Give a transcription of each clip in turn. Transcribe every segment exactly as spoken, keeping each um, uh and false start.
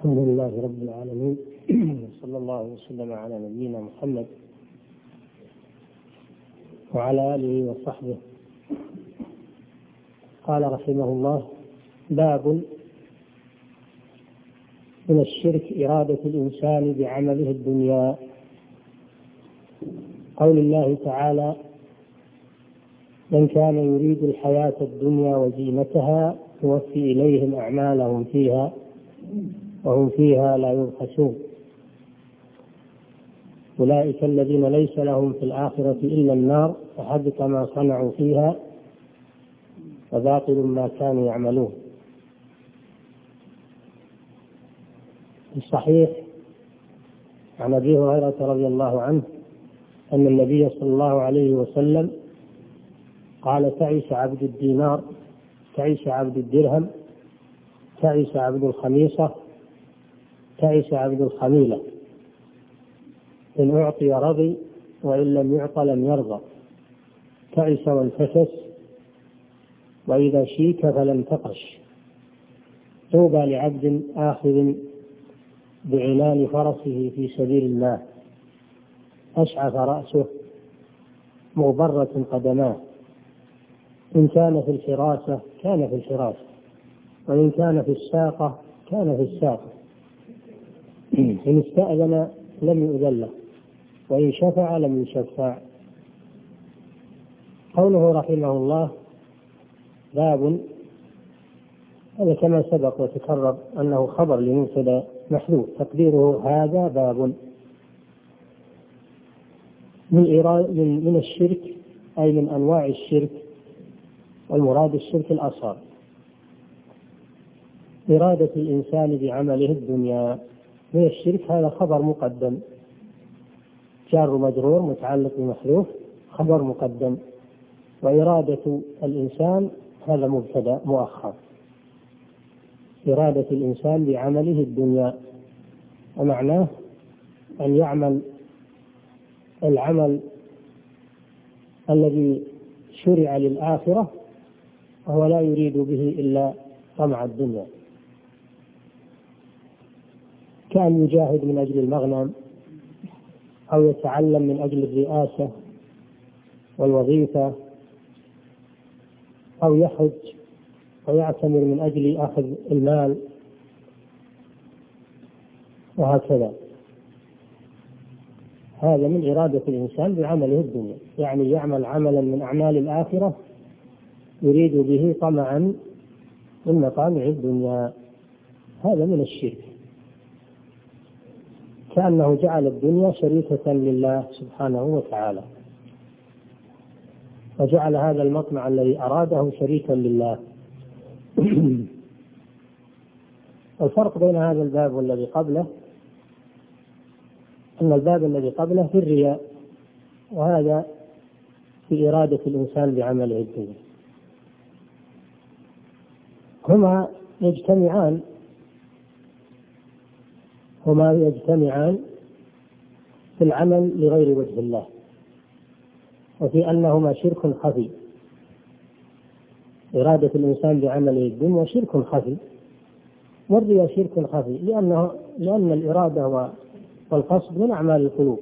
الحمد لله رب العالمين، صلى الله وسلم على نبينا محمد وعلى آله وصحبه. قال رحمه الله: باب من الشرك إرادة الإنسان بعمله الدنيا. قول الله تعالى: من كان يريد الحياة الدنيا وزينتها يوفي إليهم أعمالهم فيها وهم فيها لا يبخسون، أولئك الذين ليس لهم في الآخرة إلا النار فحبط ما صنعوا فيها وباطل ما كانوا يعملون. الصحيح عن أبي هريرة رضي الله عنه أن النبي صلى الله عليه وسلم قال: تعس عبد الدينار، تعس عبد الدرهم، تعس عبد الخميصة، تعس عبد الخميلة، إن أعطي رضي وإن لم يعط لم يرضى، تعس وانتكس وإذا شيك فلم تقش. طوبى لعبد آخذ بعنان فرسه في سبيل الله، أشعث رأسه مغبرة قدماه، إن كان في الحراسة كان في الحراسة، وإن كان في الساقة كان في الساقة، إن استأذن لم يؤذن له، وإن شفع لم يشفع. قوله رحمه الله: باب، هذا كما سبق وتكرر أنه خبر لمبتدأ محذوف، تقديره هذا باب من من الشرك، أي من أنواع الشرك، والمراد الشرك الأصغر، إرادة الإنسان بعمله الدنيا. من الشرك هذا خبر مقدم، جار مجرور متعلق بمحذوف، خبر مقدم، وإرادة الإنسان هذا مبتدأ مؤخر. إرادة الإنسان بعمله الدنيا، ومعناه أن يعمل العمل الذي شرع للآخرة وهو لا يريد به إلا طمع الدنيا، كأن يجاهد من أجل المغنم، أو يتعلم من أجل الرئاسة والوظيفة، أو يحج ويعتمر من أجل أخذ المال، وهكذا. هذا من إرادة الإنسان بعمله الدنيا، يعني يعمل عملا من أعمال الآخرة يريد به طمعا من مطامع الدنيا، هذا من الشرك، كأنه جعل الدنيا شريكة لله سبحانه وتعالى، وجعل هذا المطمع الذي أراده شريكا لله. الفرق بين هذا الباب والذي قبله أن الباب الذي قبله في الرياء، وهذا في إرادة الإنسان بعمله الدنيا. هما يجتمعان هما يجتمعان في العمل لغير وجه الله، وفي أنهما شرك خفي. إرادة الإنسان بعمله الدنيا شرك خفي، والرياء شرك خفي، لأنه لأن الإرادة والقصد من أعمال القلوب،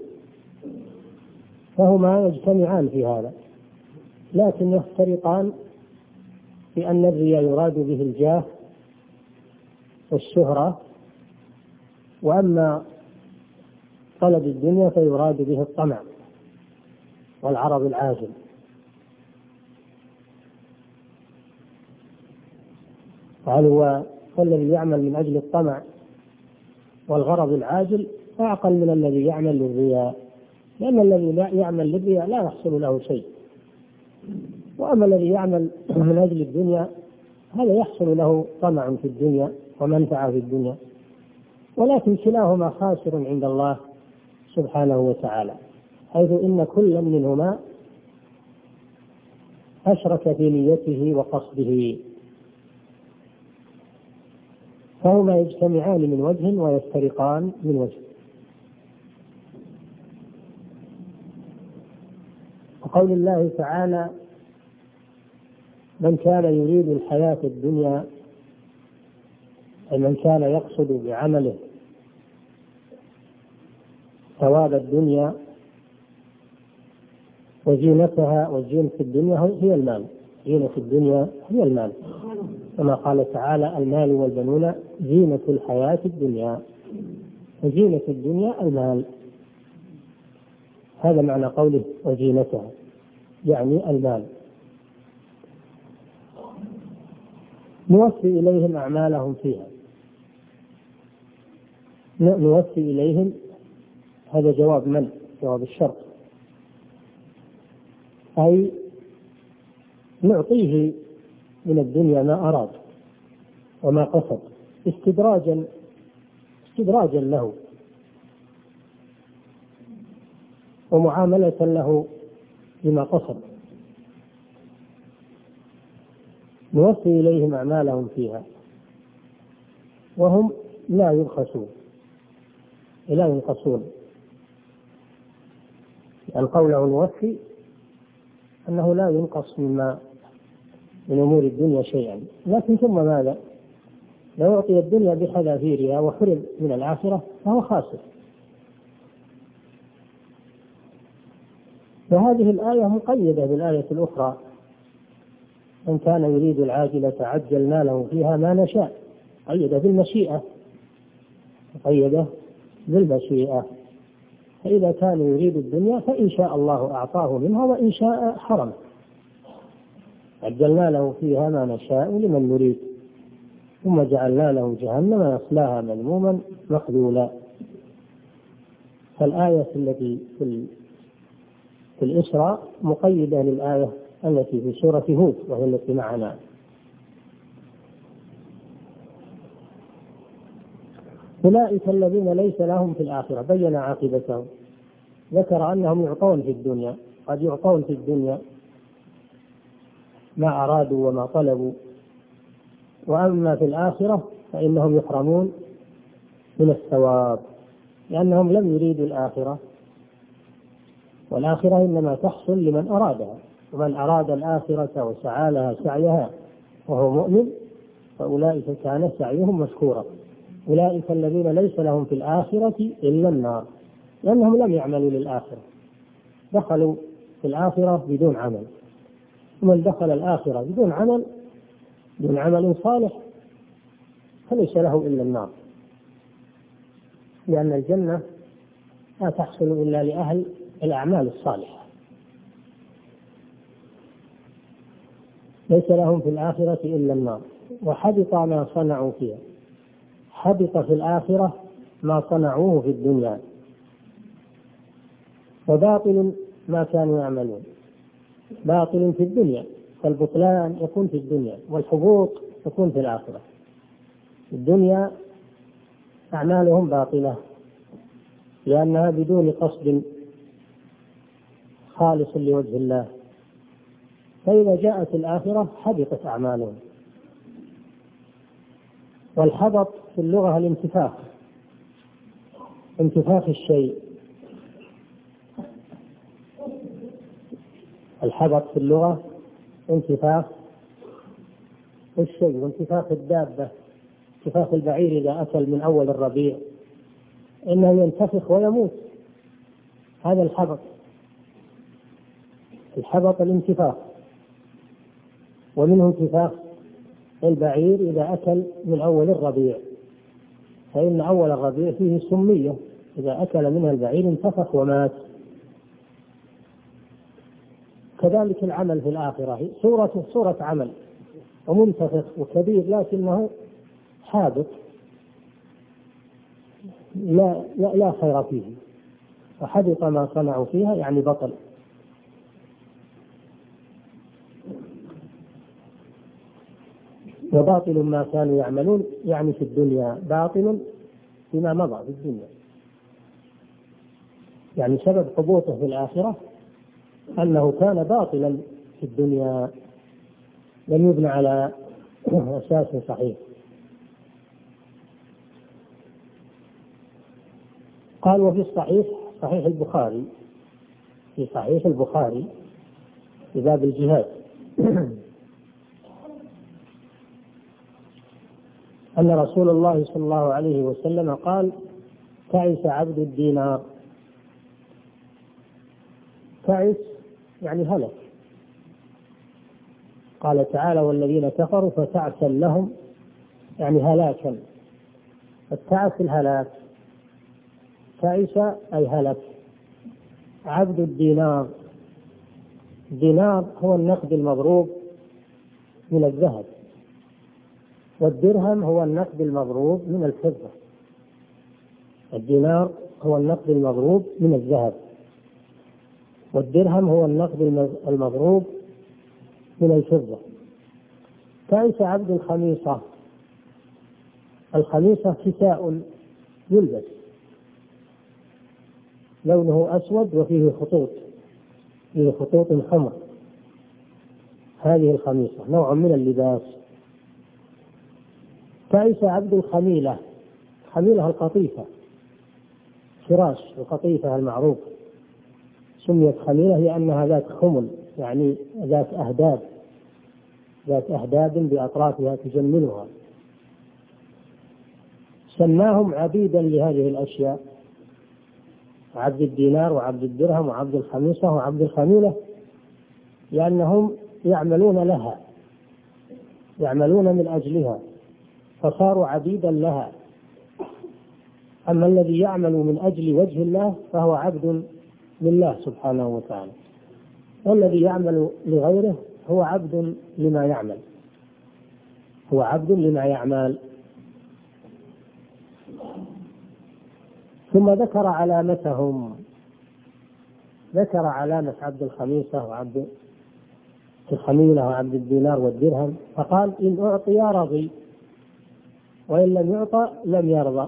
فهما يجتمعان في هذا، لكن يفترقان في أن الرياء يراد به الجاه والشهرة، وأما طلب الدنيا فيراد به الطمع والعرض العاجل. قال: هو الذي يعمل من أجل الطمع والغرض من أعقل من الذي يعمل للرياء، لأن الذي لا يعمل للرياء لا يحصل له شيء، وأما الذي يعمل من أجل الدنيا هذا يحصل له طمع في الدنيا ومنفعة في الدنيا، ولكن كلاهما خاسر عند الله سبحانه وتعالى، حيث إن كل منهما أشرك في نيته وقصده، فهما يجتمعان من وجه ويفترقان من وجه. وقول الله تعالى: من كان يريد الحياة الدنيا من كان يقصد بعمله ثواب الدنيا وزينتها، والزينة في الدنيا هي المال، زينة الدنيا هي المال، كما قال تعالى: المال والبنون زينة الحياة الدنيا، وزينة الدنيا المال. هذا معنى قوله وزينتها، يعني المال. نوفي إليهم أعمالهم فيها، نوفي إليهم، هذا جواب من؟ جواب الشرط، أي نعطيه من الدنيا ما أراد وما قصد، استدراجا استدراجا له ومعاملة له بما قصد. نوفي إليهم أعمالهم فيها وهم لا يبخسون، لا ينقصون. يعني قوله نوفي أنه لا ينقص مما من أمور الدنيا شيئا، لكن ثم ماذا؟ لو أعطي الدنيا بحذافيرها وحرم من الآخرة فهو خاسر. وهذه الآية مقيدة بالآية الأخرى: من كان يريد العاجلة عجلنا له فيها ما نشاء، قيدة بالمشيئة، قيدة بالمشيئة. فإذا كان يريد الدنيا فإن شاء الله أعطاه منها وإن شاء حرم. عجلنا له فيها ما نشاء لمن نريد ثم جعلنا له جهنم يصلاها مذموما مخذولا. فالآية التي في في الإسراء مقيدة للآية التي في سورة هود وهي التي معنا. أولئك الذين ليس لهم في الآخرة، بين عاقبتهم، ذكر أنهم يعطون في الدنيا، قد يعطون في الدنيا ما أرادوا وما طلبوا، وأما في الآخرة فإنهم يحرمون من الثواب لأنهم لم يريدوا الآخرة، والآخرة إنما تحصل لمن أرادها، ومن أراد الآخرة وسعى لها سعيها وهو مؤمن فأولئك كان سعيهم مشكورا. أولئك الذين ليس لهم في الآخرة إلا النار، لأنهم لم يعملوا للآخرة، دخلوا في الآخرة بدون عمل. ومن دخل الآخرة بدون عمل، بدون عمل صالح، فليس له إلا النار، لأن الجنة لا تحصل إلا لأهل الأعمال الصالحة. ليس لهم في الآخرة إلا النار، وحبط ما صنعوا فيها. حبط في الآخرة ما صنعوه في الدنيا، وباطل ما كانوا يعملون. باطل في الدنيا، فالبطلان يكون في الدنيا والحبوط يكون في الآخرة. في الدنيا أعمالهم باطلة لأنها بدون قصد خالص لوجه الله، فإذا جاءت الآخرة حبطت أعمالهم. والحبط في اللغة الانتفاخ، انتفاخ الشيء. الحبط في اللغة انتفاخ الشيء، وانتفاخ الدابة، انتفاخ البعير إذا أكل من أول الربيع إنه ينتفخ ويموت، هذا الحبط. الحبط الانتفاخ. ومنه انتفاخ البعير إذا أكل من أول الربيع، فإن أول الربيع فيه سمية، إذا أكل منها البعير انتفخ ومات. كذلك العمل في الآخرة صورة صورة عمل ومنتفخ وكبير لكنه حابط، لا, لا, لا خير فيه، وحبط ما صنعوا فيها يعني بطل. وباطل ما كانوا يعملون يعني في الدنيا باطل فيما مضى في الدنيا، يعني سبب حبوطه في الآخرة أنه كان باطلا في الدنيا، لم يبنى على أساس صحيح. قال: وفي الصحيح، صحيح البخاري، في صحيح البخاري في باب الجهاد، أن رسول الله صلى الله عليه وسلم قال: تعس عبد الدينار. تعس يعني هلك. قال تعالى: والذين كفروا فتعسا لهم، يعني هلاكا. التعس الهلاك، تعس أي هلك. عبد الدينار، الدينار هو النقد المضروب من الذهب، والدرهم هو النقد المضروب من الفضة. الدينار هو النقد المضروب من الذهب، والدرهم هو النقد المضروب من الفضة. تعس عبد الخميصة. الخميصة كساء يلبس، لونه أسود وفيه خطوط، فيه خطوط حمر. هذه الخميصة نوع من اللباس. تعس عبد الخميلة. خميلة القطيفة، فراش القطيفة المعروف، سميت خميلة لأنها ذات خمل، يعني ذات أهداب، ذات أهداب بأطرافها تجملها. سماهم عبيدا لهذه الأشياء، عبد الدينار وعبد الدرهم وعبد الخميصة وعبد الخميلة، لأنهم يعملون لها، يعملون من أجلها، فصاروا عبيدا لها. أما الذي يعمل من أجل وجه الله فهو عبد لله سبحانه وتعالى، والذي يعمل لغيره هو عبد لما يعمل، هو عبد لما يعمل. ثم ذكر علامتهم، ذكر علامة عبد الخميصة وعبد الخميلة وعبد الدينار والدرهم، فقال: إن أعطي رضي، وإن لم يعطى لم يرضى.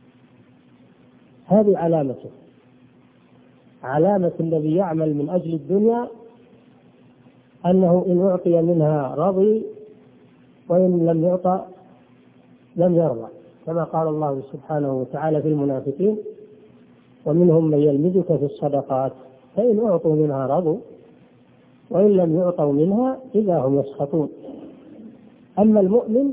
هذه علامته، علامة الذي يعمل من أجل الدنيا أنه إن أعطي منها رضي، وإن لم يعطى لم يرضى، كما قال الله سبحانه وتعالى في المنافقين: ومنهم من يلمزك في الصدقات فإن أعطوا منها رضوا وإن لم يعطوا منها إذا هم يسخطون. أما المؤمن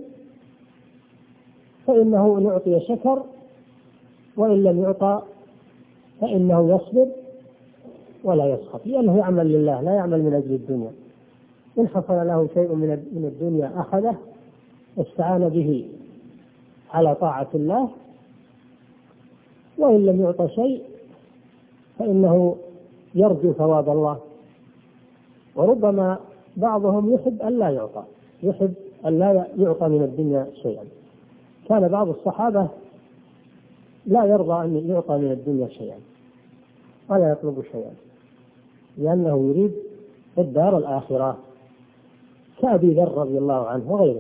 فإنه إن أعطي شكر، وإن لم يعطى فإنه يصبر ولا يسخط، لأنه يعمل لله لا يعمل من أجل الدنيا. إن حصل له شيء من الدنيا أخذه، استعان به على طاعة الله، وإن لم يعطى شيء فإنه يرجو ثواب الله. وربما بعضهم يحب أن لا يعطى، يحب أن لا يعطى من الدنيا شيئا. كان بعض الصحابة لا يرضى أن يعطى من الدنيا شيئا ولا يطلب شيئا، لأنه يريد الدار الآخرة، كأبي ذر رضي الله عنه وغيره،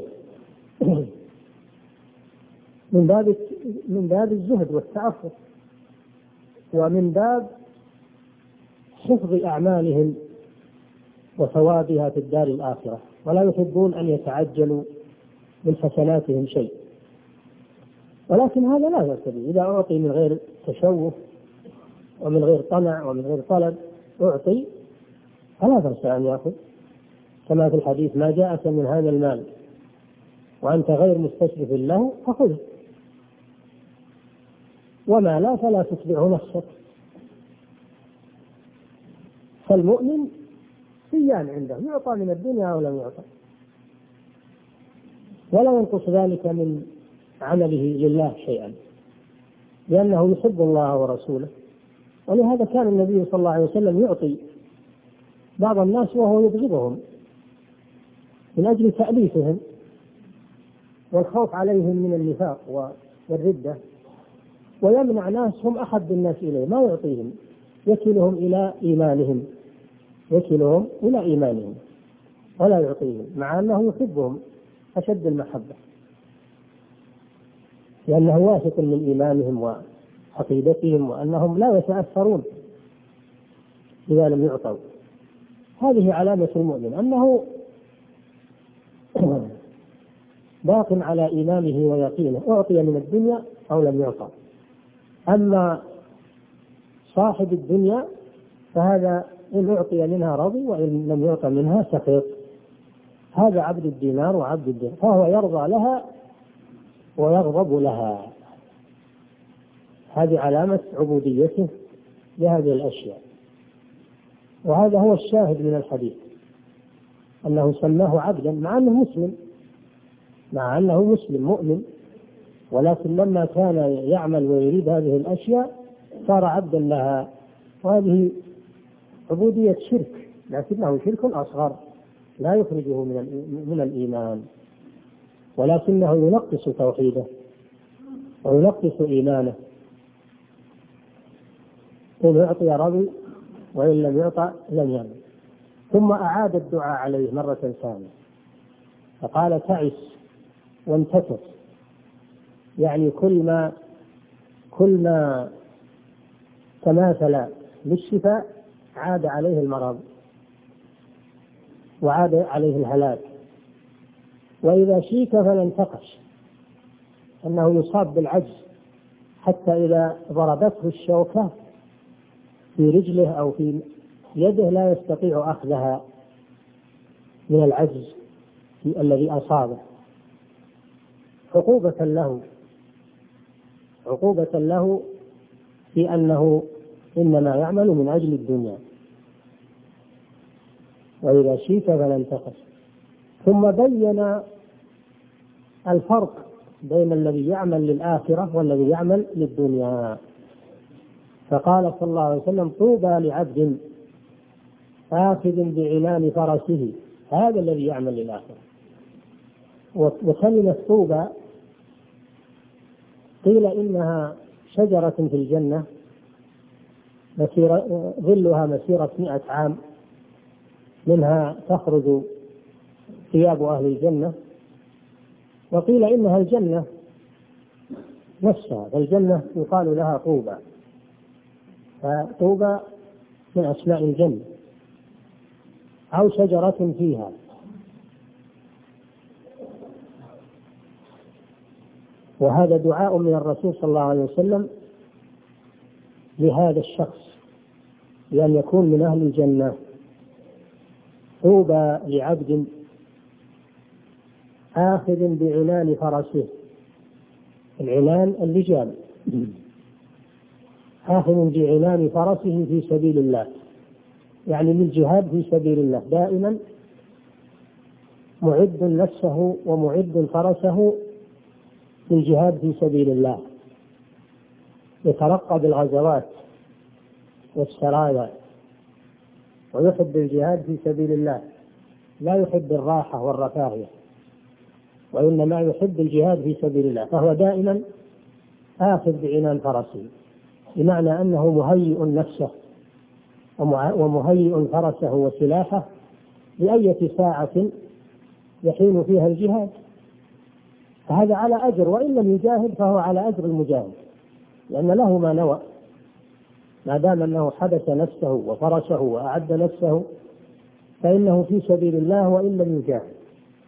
من باب من باب الزهد والتعفف، ومن باب حفظ أعمالهم وثوابها في الدار الآخرة، ولا يحبون أن يتعجلوا من حسناتهم شيء. ولكن هذا لا بأس به، إذا أعطي من غير تشوف ومن غير طمع ومن غير طلب أعطي فلا بأس أن يأخذ، كما في الحديث: ما جاءك من هذا المال وأنت غير مستشرف له فخذه، وما لا فلا تتبعه نفسك. فالمؤمن سيان عنده، يعطى من الدنيا أو لم يعطى، ولا ينقص ذلك من عمله لله شيئا، لأنه يحب الله ورسوله. ولهذا كان النبي صلى الله عليه وسلم يعطي بعض الناس وهو يبغضهم من أجل تأليفهم والخوف عليهم من النفاق والردة، ويمنع ناس هم أحب الناس إليه ما يعطيهم، يكلهم إلى إيمانهم، يكلهم إلى إيمانهم ولا يعطيهم، مع أنه يحبهم أشد المحبة، لأنه واثق من إيمانهم وعقيدتهم وأنهم لا يتأثرون إذا لم يعطوا. هذه علامة المؤمن، أنه باق على إيمانه ويقينه، أعطي من الدنيا أو لم يعطى. أما صاحب الدنيا فهذا إن أعطي منها رضي وإن لم يعطى منها سخط. هذا عبد الدينار وعبد الدرهم، فهو يرضى لها ويغضب لها. هذه علامة عبوديته لهذه الأشياء. وهذا هو الشاهد من الحديث، أنه سماه عبدا مع أنه مسلم، مع أنه مسلم مؤمن، ولكن لما كان يعمل ويريد هذه الأشياء صار عبدا لها. وهذه عبودية شرك، لكنه شرك أصغر لا يخرجه من الإيمان، ولكنه ينقص توحيده وينقص إيمانه. إن أعطي رضي وإن لم يعطى لم يعمل. ثم أعاد الدعاء عليه مرة ثانية فقال تعس وانتكس، يعني كل ما كل ما تماثل للشفاء عاد عليه المرض وعاد عليه الهلاك. وإذا شيك فلا انتقش، أنه يصاب بالعجز حتى إذا ضربته الشوكة في رجله أو في يده لا يستطيع أخذها من العجز الذي أصابه، عقوبة له عقوبة له في أنه إنما يعمل من أجل الدنيا. وإذا شيك فلا انتقص. ثم بين الفرق بين الذي يعمل للآخرة والذي يعمل للدنيا، فقال صلى الله عليه وسلم طوبى لعبد آخذ بعنان فرسه، هذا الذي يعمل للآخرة. وكلمة طوبى قيل إنها شجرة في الجنة مسيرة ظلها مسيرة مئة عام، منها تخرج ثياب أهل الجنة. وقيل إنها الجنة نفسها، فالجنة يقال لها طوبى، فطوبى من أسماء الجنة أو شجرة فيها. وهذا دعاء من الرسول صلى الله عليه وسلم لهذا الشخص لأن يكون من أهل الجنة. طوبى لعبد آخذ بعنان فرسه، العنان اللجام، آخذ بعنان فرسه في سبيل الله، يعني للجهاد في سبيل الله، دائما معد نفسه ومعد فرسه للجهاد في سبيل الله، يترقب الغزوات والسرايا ويحب الجهاد في سبيل الله، لا يحب الراحة والرفاهية، وإنما يحب الجهاد في سبيل الله، فهو دائما آخذ بعنان فرسه، بمعنى أنه مهيئ نفسه ومهيئ فرسه وسلاحه لأية ساعة يحين فيها الجهاد. فهذا على أجر، وإن لم يجاهد فهو على أجر المجاهد، لأن له ما نوى، ما دام أنه حبس نفسه وفرسه وأعد نفسه فإنه في سبيل الله وإن لم يجاهد.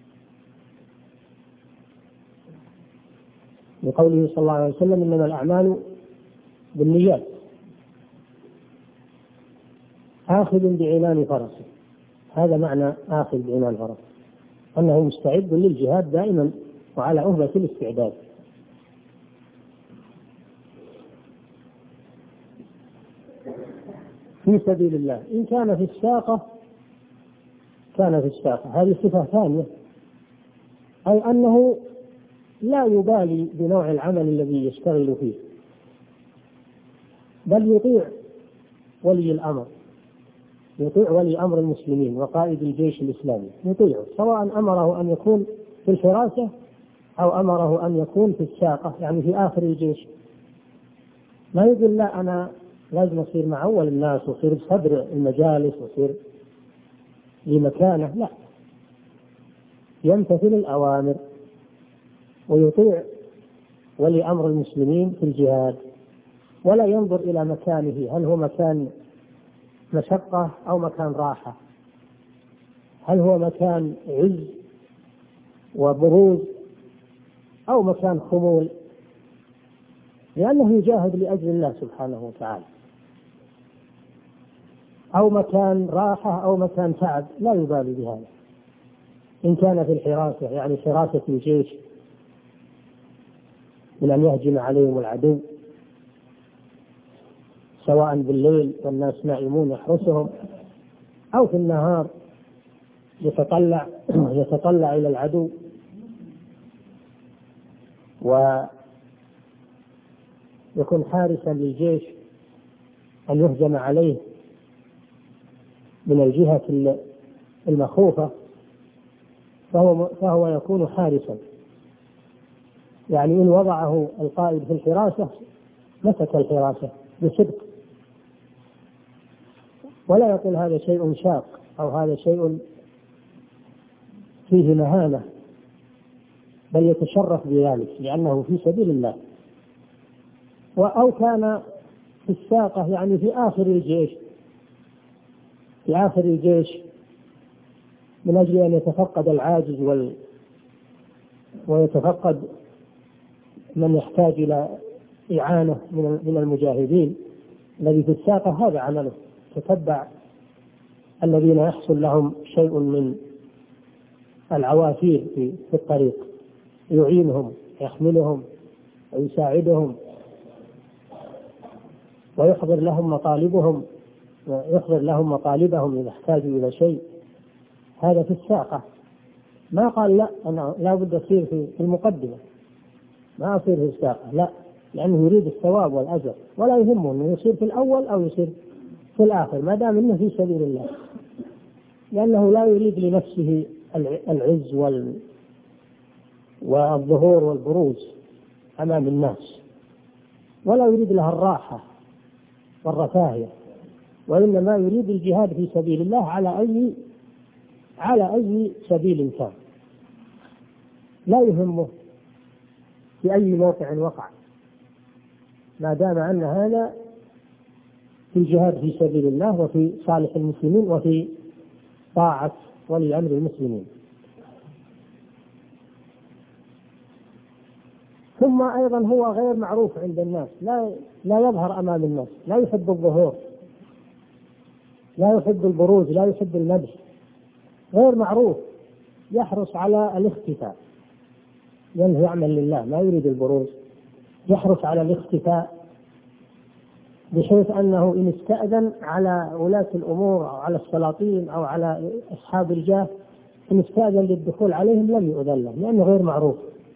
لقوله صلى الله عليه وسلم إنما الأعمال بالنيات. آخذ بعنان فرسه، هذا معنى آخذ بعنان فرسه، أنه مستعد للجهاد دائما وعلى أهبة الاستعداد. في سبيل الله. إن كان في الساقة كان في الساقة، هذه صفة ثانية، أي أنه لا يبالي بنوع العمل الذي يشتغل فيه، بل يطيع ولي الأمر، يطيع ولي أمر المسلمين وقائد الجيش الإسلامي، يطيعه سواء أمره أن يكون في الحراسة أو أمره أن يكون في الساقة، يعني في آخر الجيش. ما يقول لا أنا لازم أصير مع أول الناس وصير بصدر المجالس وصير لمكانه، لا، يمتثل الأوامر ويطيع ولي أمر المسلمين في الجهاد، ولا ينظر إلى مكانه، هل هو مكان مشقة أو مكان راحة، هل هو مكان عز وبروز أو مكان خمول، لأنه يجاهد لأجل الله سبحانه وتعالى، أو مكان راحة أو مكان تعب، لا يبالي بهذا. إن كان في الحراسة يعني حراسة الجيش من أن يهجم عليهم العدو سواء بالليل والناس نائمون يحرسهم، أو في النهار يتطلع يتطلع إلى العدو ويكون حارسا للجيش أن يهجم عليه من الجهة المخوفة، فهو, فهو يكون حارسا. يعني إن وضعه القائد في الحراسة مسك الحراسة بصدق، ولا يقول هذا شيء شاق أو هذا شيء فيه مهانة، بل يتشرف بذلك لأنه في سبيل الله. أو كان في الساقة، يعني في آخر الجيش في آخر الجيش من أجل أن يتفقد العاجز وال... ويتفقد من يحتاج إلى إعانة من المجاهدين الذي في الساقة، هذا عمله، تتبع الذين يحصل لهم شيء من العوافير في الطريق، يعينهم، يحملهم ويساعدهم ويحضر لهم مطالبهم ويحضر لهم مطالبهم إذا احتاجوا إلى شيء. هذا في الساقة. ما قال لا أنا لا بد أصير في المقدمة، ما أصير في الساقة، لا، لأنه يريد الثواب والأجر، ولا يهمه أنه يصير في الأول أو يصير في الآخر ما دام أنه في سبيل الله، لأنه لا يريد لنفسه العز والظهور والبروز أمام الناس، ولا يريد لها الراحة والرفاهية، وإنما يريد الجهاد في سبيل الله على أي على أي سبيل كان، لا يهمه في أي موقع وقع ما دام أن هذا في الجهاد في سبيل الله وفي صالح المسلمين وفي طاعة ولي أمر المسلمين. ثم أيضا هو غير معروف عند الناس، لا لا يظهر أمام الناس، لا يحب الظهور، لا يحب البروز، لا يحب المدح، غير معروف، يحرص على الاختفاء، لأنه يعمل لله ما يريد البروز، يحرص على الاختفاء بحيث أنه إن استأذن على ولاة الأمور أو على السلاطين أو على أصحاب الجاه، إن استأذن للدخول عليهم لم يؤذن له، لأنه غير معروف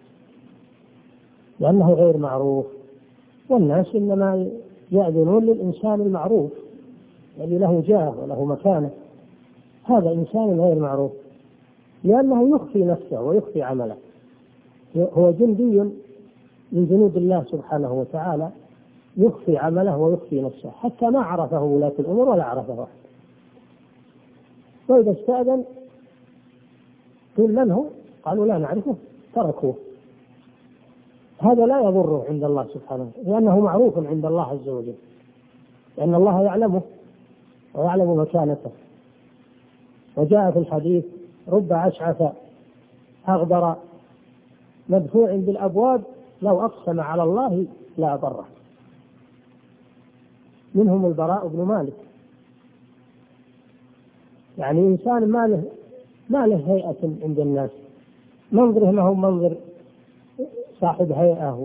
لأنه غير معروف والناس إنما يأذنون للإنسان المعروف الذي له جاه وله مكانة. هذا إنسان غير معروف لأنه يخفي نفسه ويخفي عمله، هو جندي من جنود الله سبحانه وتعالى، يخفي عمله ويخفي نفسه حتى ما عرفه ولاة الأمور ولا عرفه أحد. وإذا استأذن قيل من هو؟ قالوا لا نعرفه، تركوه. هذا لا يضره عند الله سبحانه لأنه معروف عند الله عز وجل، لأن الله يعلمه ويعلم مكانته. وجاء في الحديث رب أشعث أغبر مدفوع بالأبواب لو أقسم على الله لا أبره. منهم البراء بن مالك، يعني إنسان ما له ما له هيئة عند الناس، منظره ما هو منظر صاحب هيئة،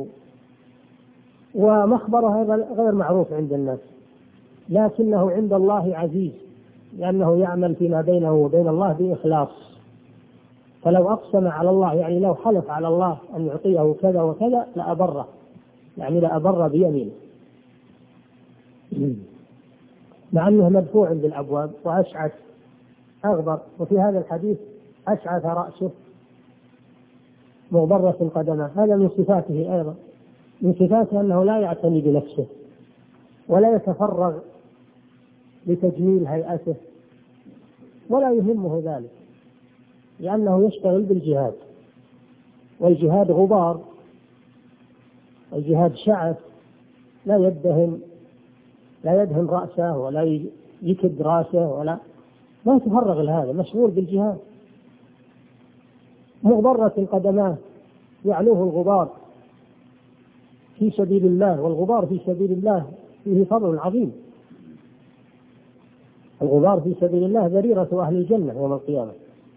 ومخبره غير معروف عند الناس، لكنه عند الله عزيز لأنه يعمل فيما بينه وبين الله بإخلاص. فلو أقسم على الله، يعني لو حلف على الله أن يعطيه كذا وكذا لأبره، يعني لأبر بيمينه، مع أنه مدفوع بالأبواب وأشعث أغبر. وفي هذا الحديث أشعث رأسه مغبرة قدمه، هذا من صفاته أيضا، من صفاته أنه لا يعتني بنفسه ولا يتفرغ لتجميل هيئته ولا يهمه ذلك، لأنه يشتغل بالجهاد، والجهاد غبار، الجهاد شعث، لا يدهن لا يدهن رأسه ولا يكد رأسه ولا ما يتفرغ لهذا، مشغول بالجهاد. مغبرة قدماه يعلوه الغبار في سبيل الله، والغبار في سبيل الله فيه فضل عظيم. الغبار في سبيل الله ذريرة أهل الجنة يوم القيامة.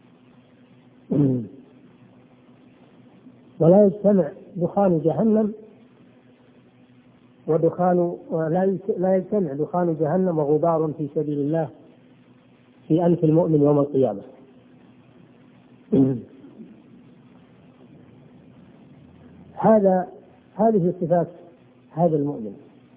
ولا يجتمع دخان جهنم ودخان لا يجتمع دخان جهنم وغبار في سبيل الله في أنف المؤمن يوم القيامة. هذا هذه صفات هذا المؤمن.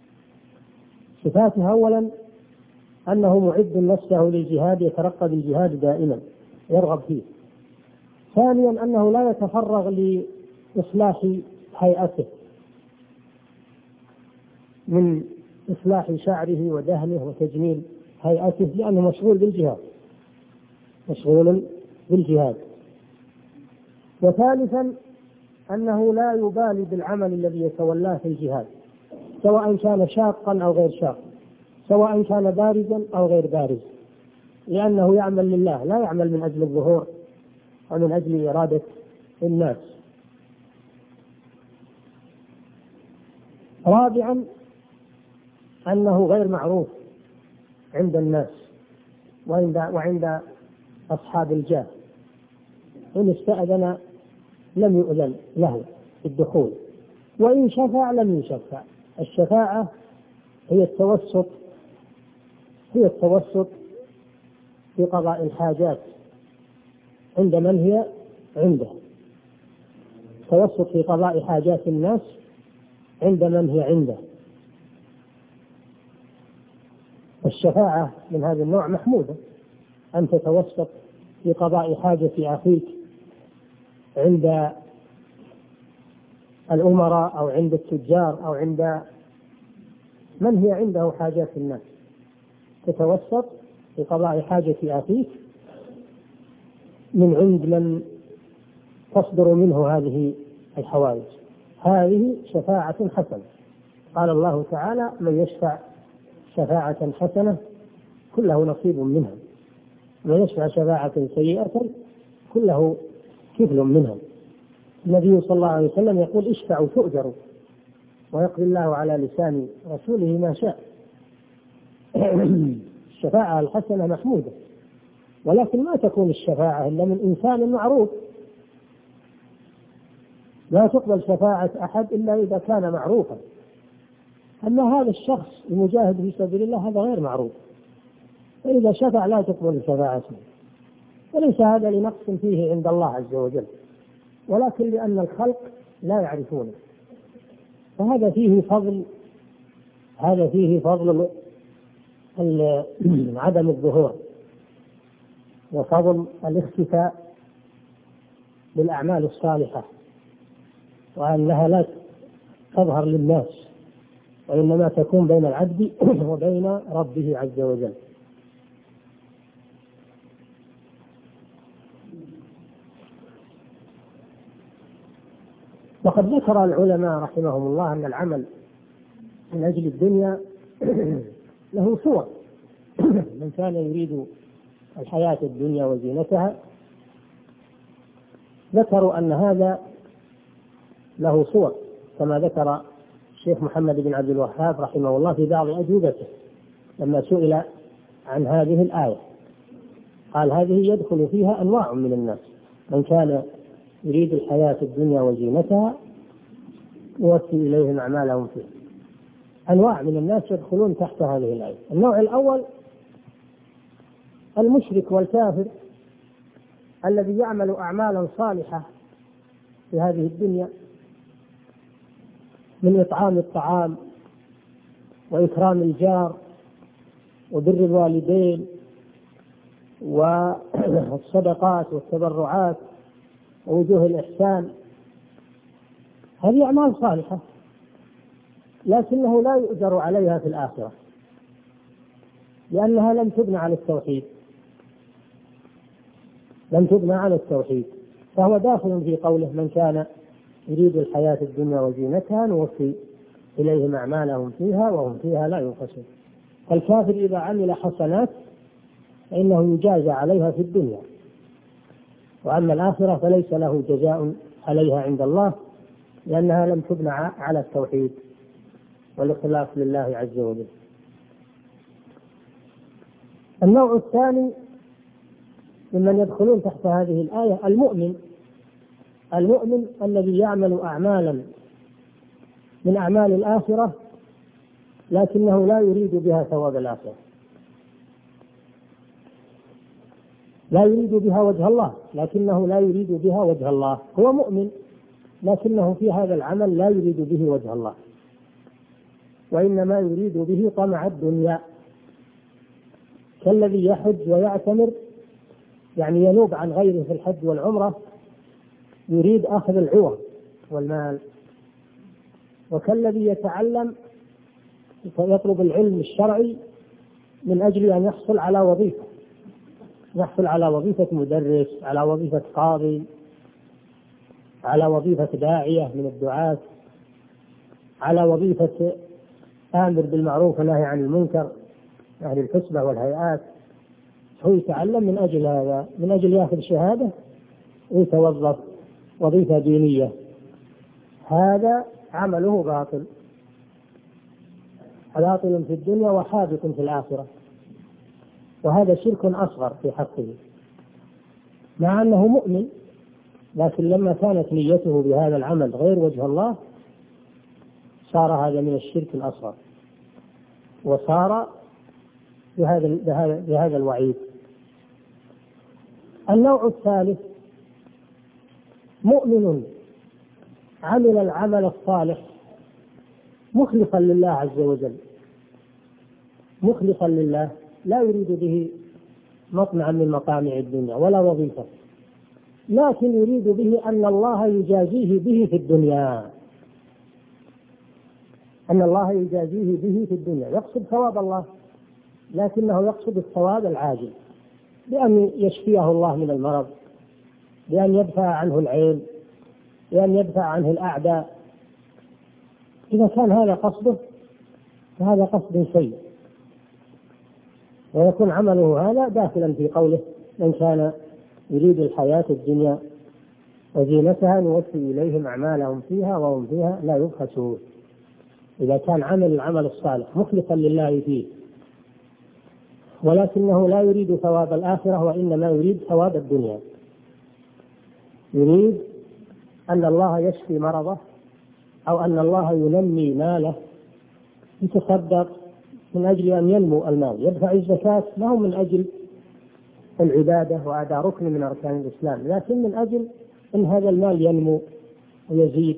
صفاته أولا أنه معد نفسه للجهاد، يترقب الجهاد دائما يرغب فيه. ثانيا أنه لا يتفرغ لإصلاح هيئته، من إصلاح شعره ودهنه وتجميل هيئته، لأنه مشغول بالجهاد مشغول بالجهاد. وثالثا أنه لا يبالي بالعمل الذي يتولاه في الجهاد، سواء كان شاقا أو غير شاق، سواء كان بارزا أو غير بارز، لأنه يعمل لله، لا يعمل من أجل الظهور ومن أجل إرادة الناس. رابعا أنه غير معروف عند الناس وعند, وعند أصحاب الجاه. إن استأذن لم يؤذن له بالدخول، وإن شفع لم يشفع. الشفاعة هي التوسط هي التوسط في قضاء الحاجات عند من هي عنده، التوسط في قضاء حاجات الناس عند من هي عنده. الشفاعة من هذا النوع محمودة، أن تتوسط في قضاء حاجة أخيك عند الأمراء أو عند التجار أو عند من هي عنده حاجات الناس، تتوسط في قضاء حاجة أخيك من عند من تصدر منه هذه الحوائج. هذه شفاعة حسنة. قال الله تعالى: من يشفع شفاعة حسنة كله نصيب منها، من يشفع شفاعة سيئة كله كفل منها. النبي صلى الله عليه وسلم يقول: اشفعوا تؤجروا، ويقضي الله على لسان رسوله ما شاء. الشفاعة الحسنة محمودة، ولكن ما تكون الشفاعة إلا من إنسان معروف. لا تقبل شفاعة أحد إلا إذا كان معروفا. أما هذا الشخص المجاهد في سبيل الله هذا غير معروف، فإذا شفع لا تقبل شفاعته، وليس هذا لنقص فيه عند الله عز وجل، ولكن لأن الخلق لا يعرفونه. فهذا فيه فضل هذا فيه فضل عدم الظهور، وفضل الاختفاء بالأعمال الصالحة، وأنها لا تظهر للناس، وإنما تكون بين العبد وبين ربه عز وجل. وقد ذكر العلماء رحمهم الله أن العمل من أجل الدنيا له صور. من كان يريد الحياة الدنيا وزينتها ذكروا أن هذا له صور، كما ذكر الشيخ محمد بن عبد الوهاب رحمه الله في بعض أجوبته لما سئل عن هذه الآية، قال: هذه يدخل فيها أنواع من الناس، من كان يريد الحياة الدنيا وزينتها يوفي إليهم أعمالهم فيها. أنواع من الناس يدخلون تحت هذه الآية. النوع الأول المشرك والكافر الذي يعمل أعمالا صالحة في هذه الدنيا من إطعام الطعام وإكرام الجار وبر الوالدين والصدقات والتبرعات ووجوه الإحسان. هذه أعمال صالحة، لكنه لا يؤجر عليها في الآخرة، لأنها لم تبنى على التوحيد لم تبنى على التوحيد فهو داخل في قوله: من كان يريد الحياة الدنيا وزينتها نوفي إليهم أعمالهم فيها وهم فيها لا ينقصون. فالكافر إذا عمل حسنات فإنه يجازى عليها في الدنيا، وأما الآخرة فليس له جزاء عليها عند الله، لأنها لم تبنى على التوحيد والإخلاص لله عز وجل. النوع الثاني ممن يدخلون تحت هذه الآية المؤمن المؤمن الذي يعمل أعمالا من أعمال الآخرة لكنه لا يريد بها ثواب الآخرة، لا يريد بها وجه الله، لكنه لا يريد بها وجه الله. هو مؤمن لكنه في هذا العمل لا يريد به وجه الله، وإنما يريد به طمع الدنيا، كالذي يحج ويعتمر يعني ينوب عن غيره في الحج والعمرة يريد أخذ العوض والمال، وكالذي يتعلم يطلب العلم الشرعي من أجل أن يحصل على وظيفة، يحصل على وظيفة مدرس، على وظيفة قاضي، على وظيفة داعية من الدعاة، على وظيفة آمر بالمعروف ونهي عن المنكر، أهل الحسبة والهيئات. هو يتعلم من أجل هذا، من أجل يأخذ شهادة ويتوظف وظيفة دينية. هذا عمله باطل، باطل في الدنيا وحابط في الآخرة، وهذا شرك أصغر في حقه، مع أنه مؤمن، لكن لما كانت نيته بهذا العمل غير وجه الله صار هذا من الشرك الأصغر، وصار بهذا بهذا الوعيد. النوع الثالث مؤمن عمل العمل الصالح مخلصا لله عز وجل، مخلصا لله، لا يريد به مطمعا من مطامع الدنيا ولا وظيفة، لكن يريد به أن الله يجازيه به في الدنيا، أن الله يجازيه به في الدنيا، يقصد ثواب الله، لكنه يقصد الثواب العاجل، بأن يشفيه الله من المرض، بأن يدفع عنه العين، بأن يدفع عنه الأعداء. إذا كان هذا قصده فهذا قصد سيء، ويكون عمله هذا داخلا في قوله من كان يريد الحياة الدنيا وزينتها نوفي إليهم أعمالهم فيها وهم فيها لا يبخسون. إذا كان عمل العمل الصالح مخلصا لله فيه، ولكنه لا يريد ثواب الآخرة وإنما يريد ثواب الدنيا، يريد أن الله يشفي مرضه أو أن الله ينمي ماله، يتصدق من أجل أن ينمو المال، يدفع الزكاة ما هو من أجل العبادة وأداء ركن من أركان الإسلام، لكن من أجل أن هذا المال ينمو ويزيد،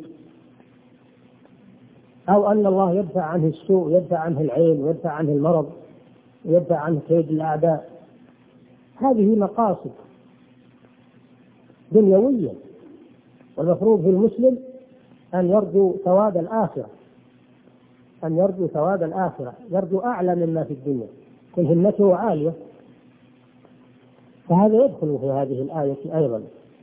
أو أن الله يدفع عنه السوء، يدفع عنه العين، ويدفع عنه المرض، ويدفع عنه كيد الأعداء. هذه مقاصد دنيوية، والمفروض في المسلم أن يرجو ثواب الآخرة، أن يرجو ثواب الآخرة، يرجو أعلى مما في الدنيا، كل همته عالية. فهذا يدخل في هذه الآية أيضا.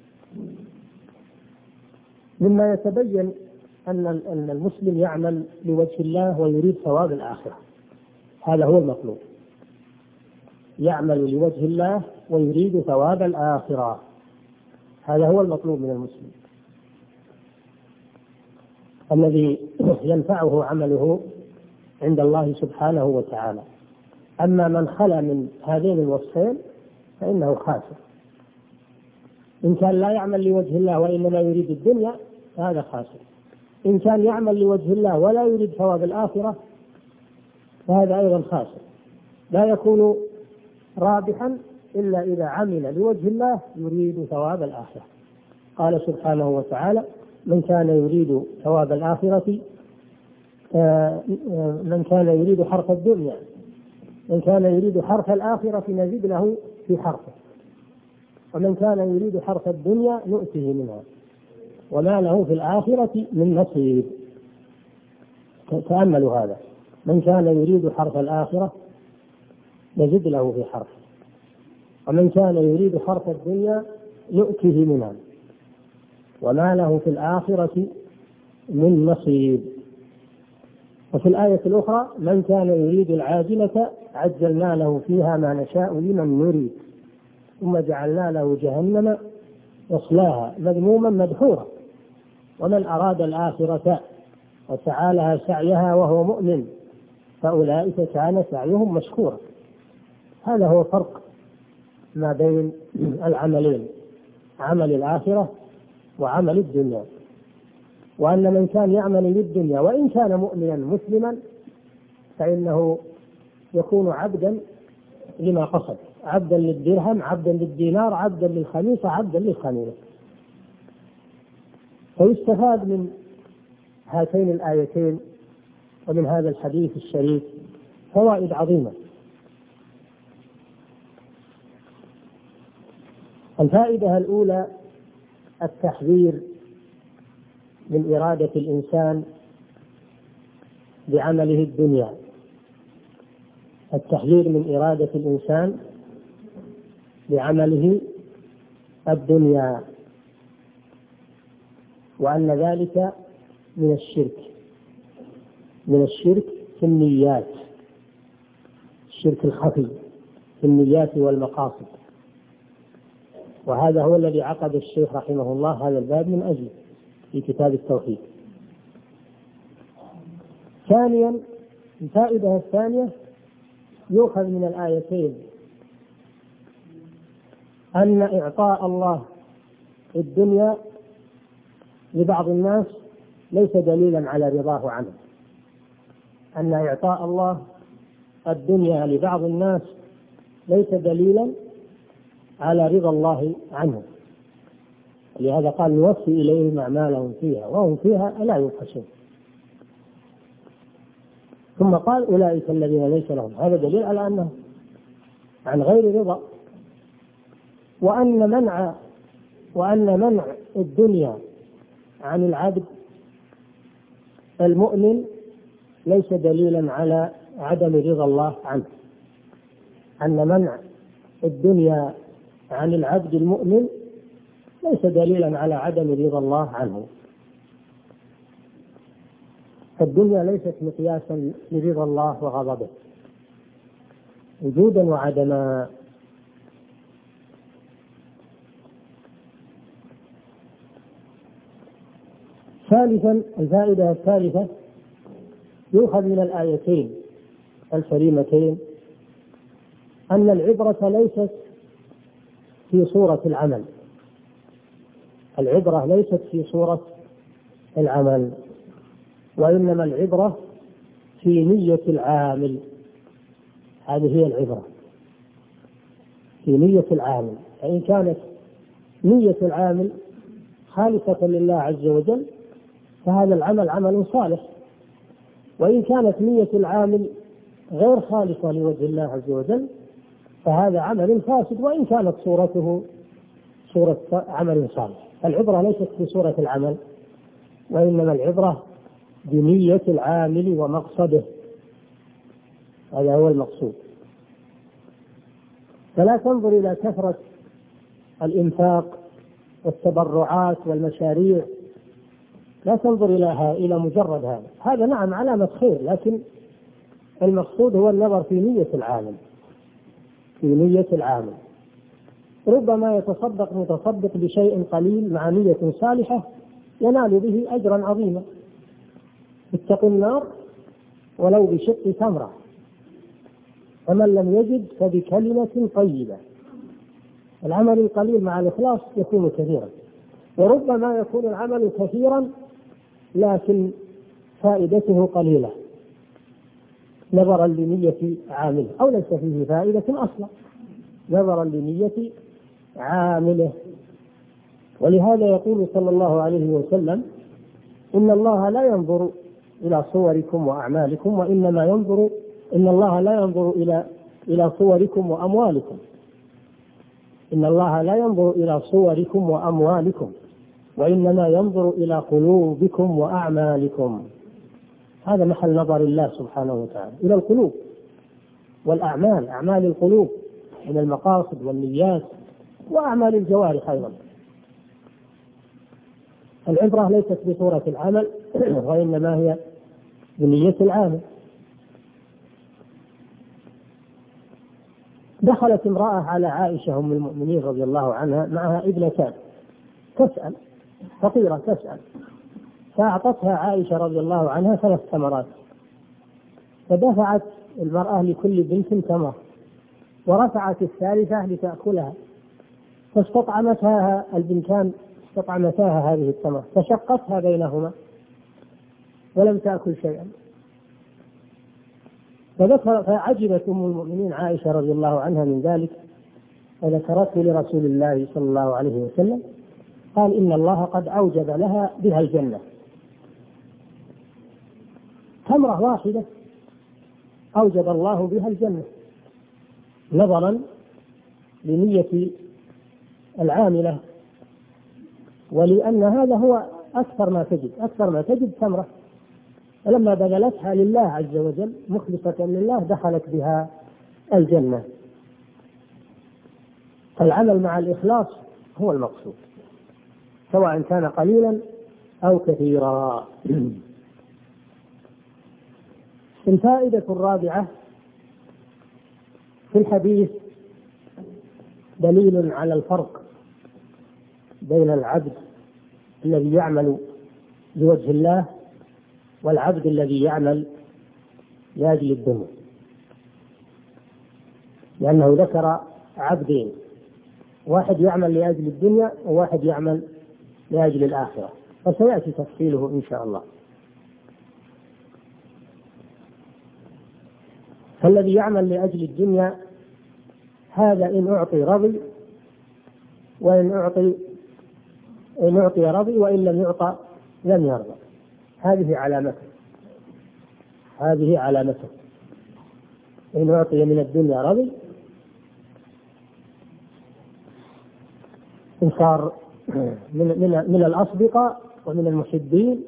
مما يتبين أن المسلم يعمل لوجه الله ويريد ثواب الآخرة، هذا هو المطلوب، يعمل لوجه الله ويريد ثواب الآخرة، هذا هو المطلوب من المسلم الذي ينفعه عمله عند الله سبحانه وتعالى. أما من خلا من هذين الوصفين فإنه خاسر. إن كان لا يعمل لوجه الله وإنما يريد الدنيا فهذا خاسر، إن كان يعمل لوجه الله ولا يريد ثواب الآخرة فهذا أيضا خاسر. لا يكون رابحا إلا إذا عمل لوجه الله يريد ثواب الآخرة. قال سبحانه وتعالى من كان يريد ثواب الآخرة من كان يريد حرث الدنيا من كان يريد حرث الآخرة نزد له في حرثه، ومن كان يريد حرث الدنيا نؤته منها وما له في الآخرة من نصيب. تأملوا هذا، من كان يريد حرث الآخرة نزد له في حرثه، ومن كان يريد حرث الدنيا نؤته منها وما له في الآخرة من نصيب. وفي الآية الأخرى من كان يريد العاجلة عجلنا له فيها ما نشاء لمن نريد ثم جعلنا له جهنم يصلاها مذموما مدحورا ومن أراد الآخرة وسعى لها سعيها وهو مؤمن فأولئك كان سعيهم مشكورا. هذا هو فرق ما بين العملين، عمل الآخرة وعمل الدنيا. وأن من كان يعمل للدنيا وإن كان مؤمنا مسلما فإنه يكون عبدا لما قصد، عبدا للدرهم، عبدا للدينار، عبدا للخميصة، عبدا للخميلة. فيستفاد من هاتين الآيتين ومن هذا الحديث الشريف فوائد عظيمة. الفائدة الأولى التحذير من إرادة الإنسان بعمله الدنيا، التحذير من إرادة الإنسان بعمله الدنيا، وأن ذلك من الشرك، من الشرك في النيات، الشرك الخفي في النيات والمقاصد. وهذا هو الذي عقد الشيخ رحمه الله هذا الباب من أجله في كتاب التوحيد. ثانيا، الفائدة الثانية يؤخذ من الآيتين أن إعطاء الله الدنيا لبعض الناس ليس دليلا على رضاه عنه، أن إعطاء الله الدنيا لبعض الناس ليس دليلا على رضا الله عنه، لهذا قال نوفي إليهم أعمالهم فيها وهم فيها لا يبخسون. ثم قال أولئك الذين ليس لهم، هذا دليل على أنه عن غير رضا، وأن منع وأن منع الدنيا عن العبد المؤمن ليس دليلا على عدم رضا الله عنه، أن منع الدنيا عن العبد المؤمن ليس دليلا على عدم رضا الله عنه. فالدنيا ليست مقياسا لرضا الله وغضبه وجودا وعدما. ثالثا، الفائدة الثالثة يؤخذ من الآيتين الكريمتين أن العبرة ليست في صورة العمل، العبرة ليست في صورة العمل، وإنما العبرة في نية العامل. هذه هي العبرة في نية العامل، فإن كانت نية العامل خالصة لله عز وجل فهذا العمل عمل صالح، وإن كانت نية العامل غير خالصة لوجه الله عز وجل فهذا عمل فاسد، وإن كانت صورته صورة عمل صالح. العبرة ليست في صورة العمل، وإنما العبرة بنية العامل ومقصده، هذا هو المقصود. فلا تنظر إلى كثرة الإنفاق والتبرعات والمشاريع، لا تنظر إلى إلى مجرد هذا، هذا نعم علامة خير، لكن المقصود هو النظر في نية العامل، في نية العامل. ربما يتصدق متصدق بشيء قليل مع نية صالحة ينال به أجرا عظيما، اتقوا النار ولو بشق تمرة، فمن لم يجد فبكلمة طيبة. العمل القليل مع الإخلاص يكون كثيرا، وربما يكون العمل كثيرا لكن فائدته قليلة نظرا لنية عامله، أو ليس فيه فائدة أصلا نظرا لنية عامله. ولهذا يقول صلى الله عليه وسلم إن الله لا ينظر إلى صوركم وأعمالكم وإنما ينظر إن الله لا ينظر إلى إلى صوركم وأموالكم إن الله لا ينظر إلى صوركم وأموالكم وإنما ينظر إلى قلوبكم وأعمالكم. هذا محل نظر الله سبحانه وتعالى، إلى القلوب والأعمال، أعمال القلوب من المقاصد والنيات وأعمال الجوارح أيضا. العبرة ليست بصورة العمل وإنما هي بنية العامل. دخلت امرأة على عائشة أم المؤمنين رضي الله عنها معها ابنتان تسأل، فقيرة تسأل، فأعطتها عائشة رضي الله عنها ثلاث تمرات، فدفعت المرأة لكل بنت تمر ورفعت الثالثة لتأكلها، فاستطعمتها البنتان استطعمتها هذه التمر فشقتها بينهما ولم تأكل شيئا. فذكر فعجبت أم المؤمنين عائشة رضي الله عنها من ذلك، وذكرته لرسول الله صلى الله عليه وسلم، قال إن الله قد أوجب لها بها الجنة. تمرة واحدة أوجب الله بها الجنة نظرا لنية العاملة، ولأن هذا هو أكثر ما تجد أكثر ما تجد تمرة، فلما بذلتها لله عز وجل مخلصة لله دخلت بها الجنة. فالعمل مع الإخلاص هو المقصود، سواء كان قليلا أو كثيرا. الفائدة الرابعة في الحديث دليل على الفرق بين العبد الذي يعمل لوجه الله والعبد الذي يعمل لأجل الدنيا، لأنه ذكر عبدين، واحد يعمل لأجل الدنيا وواحد يعمل لأجل الآخرة، فسيأتي تفصيله إن شاء الله. فالذي يعمل لأجل الدنيا هذا إن أعطي رضي، وإن أعطي إن أعطي رضي، وإن لم يعطى لم يرضى. هذه علامته هذه علامته إن أعطي من الدنيا رضي، إن صار من, من, من الأصدقاء ومن المحبين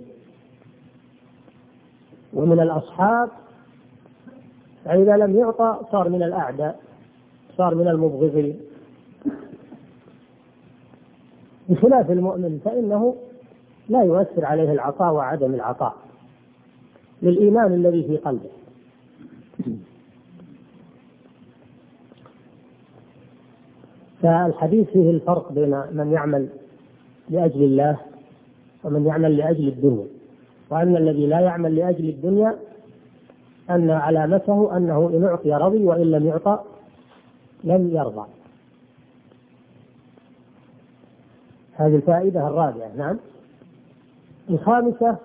ومن الأصحاب، فإذا لم يعطى صار من الأعداء، صار من المبغضين. بخلاف المؤمن فإنه لا يؤثر عليه العطاء وعدم العطاء للإيمان الذي في قلبه. فالحديث فيه الفرق بين من يعمل لأجل الله ومن يعمل لأجل الدنيا، وأن الذي لا يعمل لأجل الدنيا أن علامته أنه إن أعطي رضي وإن لم يعطى لم يرضى. هذه الفائدة الرابعة. نعم. الخامسة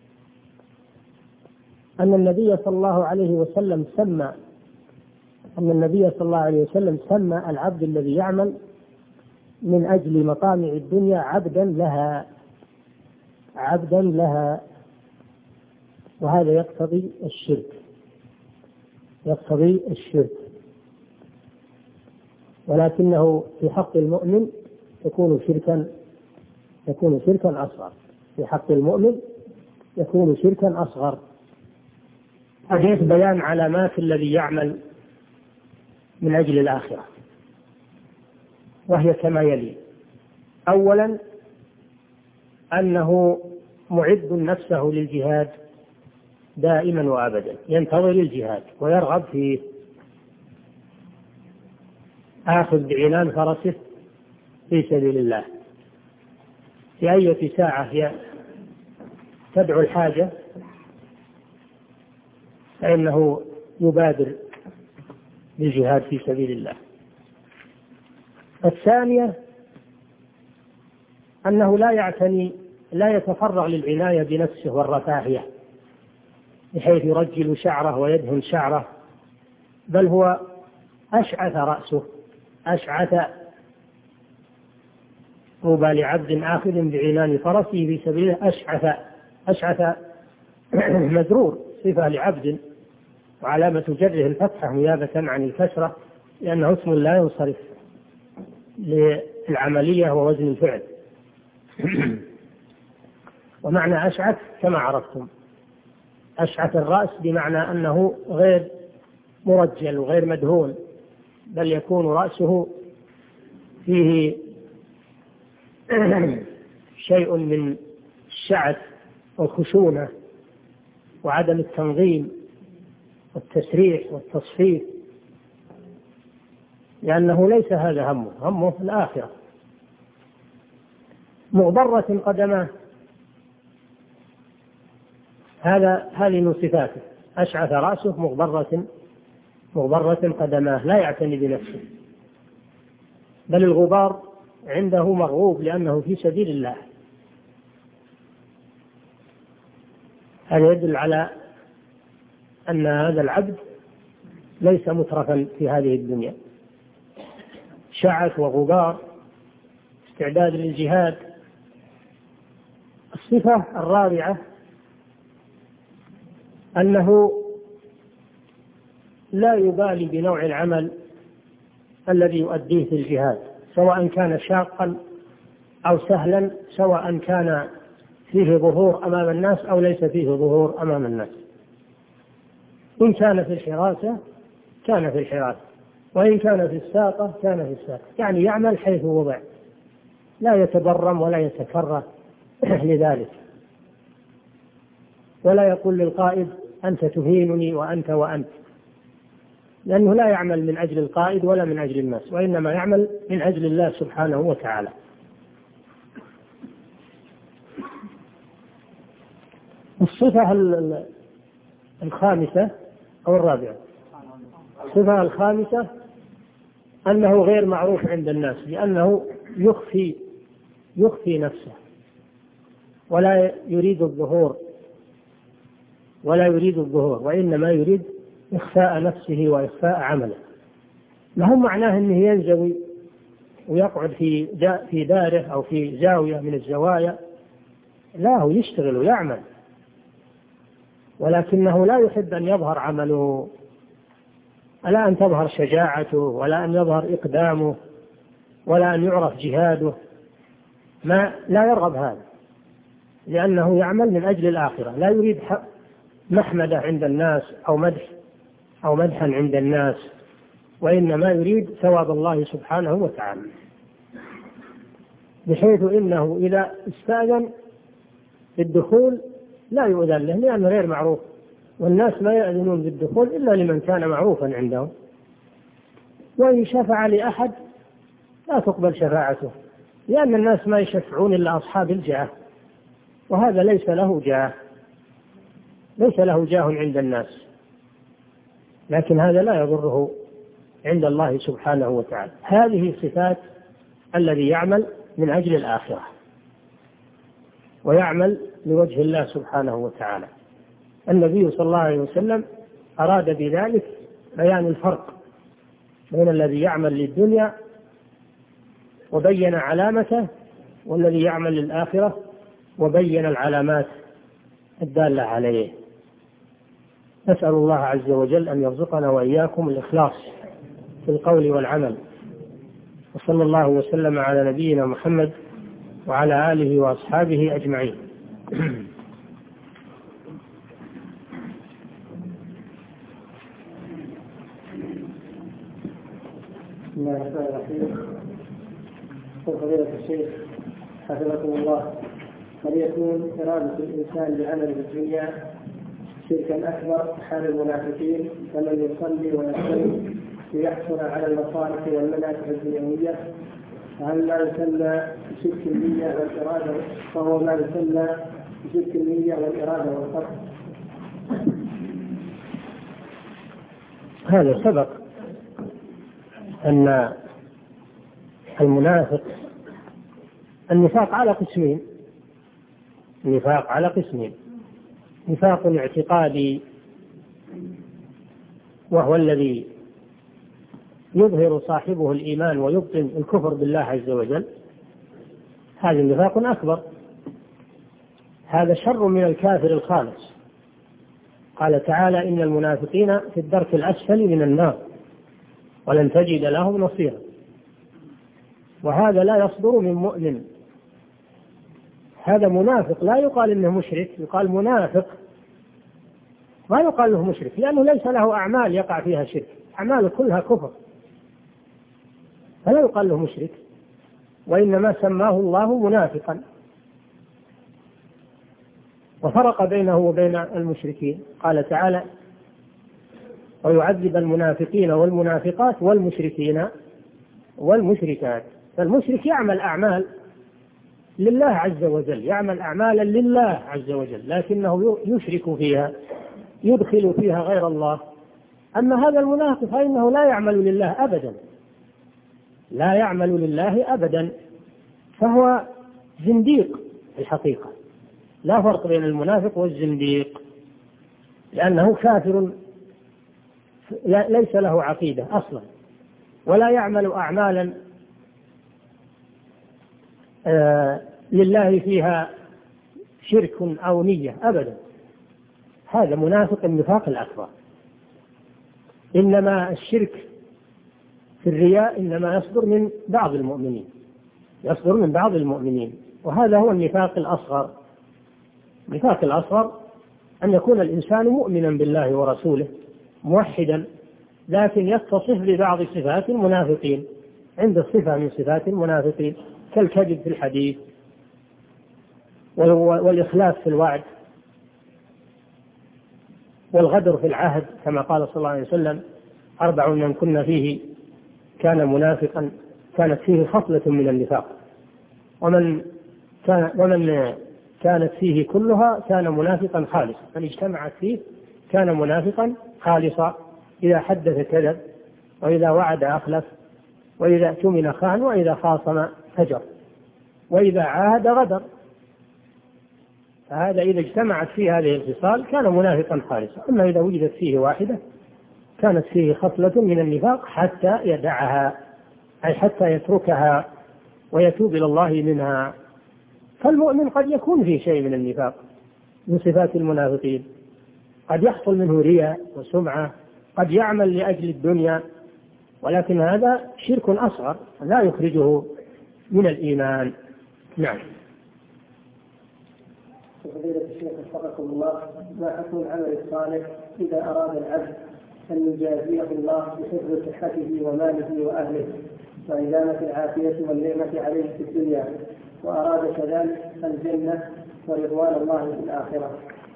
أن النبي صلى الله عليه وسلم سمى أن النبي صلى الله عليه وسلم سمى العبد الذي يعمل من أجل مطامع الدنيا عبدا لها عبدا لها وهذا يقتضي الشرك يقتضي الشرك ولكنه في حق المؤمن يكون شركا يكون شركا أصغر في حق المؤمن يكون شركا أصغر. حديث بيان علامات الذي يعمل من أجل الآخرة، وهي كما يلي: أولا أنه معد نفسه للجهاد دائما وأبدا، ينتظر الجهاد ويرغب فيه، آخذ بعنان فرسه في سبيل الله، في أي ساعة تدعو الحاجة فإنه يبادر بالجهاد في سبيل الله. الثانية أنه لا يعتني لا يتفرغ للعناية بنفسه والرفاهية بحيث يرجل شعره ويدهن شعره، بل هو أشعث رأسه أشعث طوبى لعبد آخذ بعنان فرسه في سبيله أشعث أشعث مزرور صفة لعبد، وعلامة جره الفتحة نيابة عن الكسرة لأنه اسم لا ينصرف للعملية ووزن الفعل. ومعنى أشعث كما عرفتم، أشعث الرأس بمعنى أنه غير مرجل وغير مدهون، بل يكون رأسه فيه شيء من الشعث والخشونة وعدم التنظيم والتسريح والتصفيف، لأنه ليس هذا همه همه الآخرة. مغبرة قدماه، هذا هذه من صفاته، أشعث رأسه مغبرة مغبرة قدماه، لا يعتني بنفسه، بل الغبار عنده مرغوب لأنه في سبيل الله. هذا يدل على أن هذا العبد ليس مترفا في هذه الدنيا، شعث وغبار، استعداد للجهاد. الصفة الرابعة أنه لا يبالي بنوع العمل الذي يؤديه في الجهاد، سواء كان شاقا أو سهلا، سواء كان فيه ظهور أمام الناس أو ليس فيه ظهور أمام الناس. إن كان في الحراسة كان في الحراسة، وإن كان في الساقة كان في الساقة، يعني يعمل حيث وضع، لا يتبرم ولا يتكره لذلك، ولا يقول للقائد أنت تهينني وأنت وأنت، لأنه لا يعمل من أجل القائد ولا من أجل الناس، وإنما يعمل من أجل الله سبحانه وتعالى. الصفة الخامسة أو الرابعة، الصفة الخامسة أنه غير معروف عند الناس، لأنه يخفي يخفي نفسه، ولا يريد الظهور ولا يريد الظهور وإنما يريد إخفاء نفسه وإخفاء عمله. ما هو معناه أنه ينزوي ويقعد في في داره أو في زاوية من الزوايا، لا، هو يشتغل ويعمل، ولكنه لا يحب أن يظهر عمله، ولا أن تظهر شجاعته، ولا أن يظهر إقدامه، ولا أن يعرف جهاده، ما لا يرغب هذا، لأنه يعمل من أجل الآخرة، لا يريد محمدة عند الناس أو مدح أو مدحا عند الناس، وإنما يريد ثواب الله سبحانه وتعالى، بحيث إنه إذا استأذن بالدخول لا يؤذن له، لأنه غير معروف، والناس ما يأذنون بالدخول إلا لمن كان معروفا عندهم، وإن شفع لأحد لا تقبل شفاعته، لأن الناس ما يشفعون إلا أصحاب الجاه، وهذا ليس له جاه، ليس له جاه عند الناس، لكن هذا لا يضره عند الله سبحانه وتعالى. هذه صفات الذي يعمل من أجل الآخرة ويعمل لوجه الله سبحانه وتعالى. النبي صلى الله عليه وسلم أراد بذلك بيان الفرق بين الذي يعمل للدنيا وبين علامته، والذي يعمل للآخرة وبين العلامات الدالة عليه. نسأل الله عز وجل أن يرزقنا وإياكم الإخلاص في القول والعمل، وصلى الله وسلم على نبينا محمد وعلى آله وأصحابه أجمعين. بسم الله الرحمن الرحيم. فضيلة الشيخ حفظكم الله، هل يكون إرادة الإنسان بعمل في الدنيا شركا أكبر حال المنافقين كمن يصلي ويصلي ليحصل على المصالح والمنافع الدنيوية؟ فهل لا يسمى بشرك النية والإرادة، فهو ما يسمى بشرك النية والإرادة والقصد؟ هذا سبق أن المنافق النفاق على قسمين، النفاق على قسمين: نفاق اعتقادي وهو الذي يظهر صاحبه الإيمان ويبطن الكفر بالله عز وجل، هذا نفاق أكبر، هذا شر من الكافر الخالص. قال تعالى: إن المنافقين في الدرك الأسفل من النار ولن تجد لهم نصيرا. وهذا لا يصدر من مؤمن، هذا منافق، لا يقال إنه مشرك، يقال منافق، ما يقال له مشرك، لأنه ليس له أعمال يقع فيها شرك، أعماله كلها كفر، فلا يقال له مشرك، وإنما سماه الله منافقا، وفرق بينه وبين المشركين. قال تعالى: ويعذب المنافقين والمنافقات والمشركين والمشركات. فالمشرك يعمل أعمال لله عز وجل، يعمل أعمالا لله عز وجل، لكنه يشرك فيها، يدخل فيها غير الله. أما هذا المنافق فإنه لا يعمل لله أبدا، لا يعمل لله أبدا، فهو زنديق الحقيقة. لا فرق بين المنافق والزنديق، لأنه كافر ليس له عقيدة أصلا، ولا يعمل أعمالا آه لله فيها شرك أو نية أبدا، هذا منافق النفاق الأكبر. إنما الشرك في الرياء إنما يصدر من بعض المؤمنين، يصدر من بعض المؤمنين، وهذا هو النفاق الأصغر. النفاق الأصغر أن يكون الإنسان مؤمنا بالله ورسوله موحدا، لكن يتصف ببعض صفات المنافقين، عند صفة من صفات المنافقين كالكذب في الحديث والإخلاف في الوعد والغدر في العهد، كما قال صلى الله عليه وسلم: أربع من كنا فيه كان منافقا، كانت فيه خصلة من النفاق، ومن كان ومن كانت فيه كلها كان منافقا خالصا، من اجتمعت فيه كان منافقا خالصا. إذا حدث كذب، وإذا وعد أخلف، وإذا اؤتمن خان، وإذا خاصم فجر، وإذا عاهد غدر. فهذا إذا اجتمعت فيه هذه الخصال كان منافقا خالصا. أما إذا وجدت فيه واحدة كانت فيه خصلة من النفاق حتى يدعها، أي حتى يتركها ويتوب إلى الله منها. فالمؤمن قد يكون فيه شيء من النفاق من صفات المنافقين، قد يحصل منه رياء وسمعة، قد يعمل لأجل الدنيا، ولكن هذا شرك أصغر لا يخرجه من الإيمان. نعم. فضيلة الشيخ وفقكم الله، ما حكم العمل الصالح إذا أراد العبد أن يجازيه الله بحفظ صحته وماله وأهله وإدامة العافية والنعمة عليه في الدنيا، وأراد كذلك الجنة ورضوان الله في الآخرة؟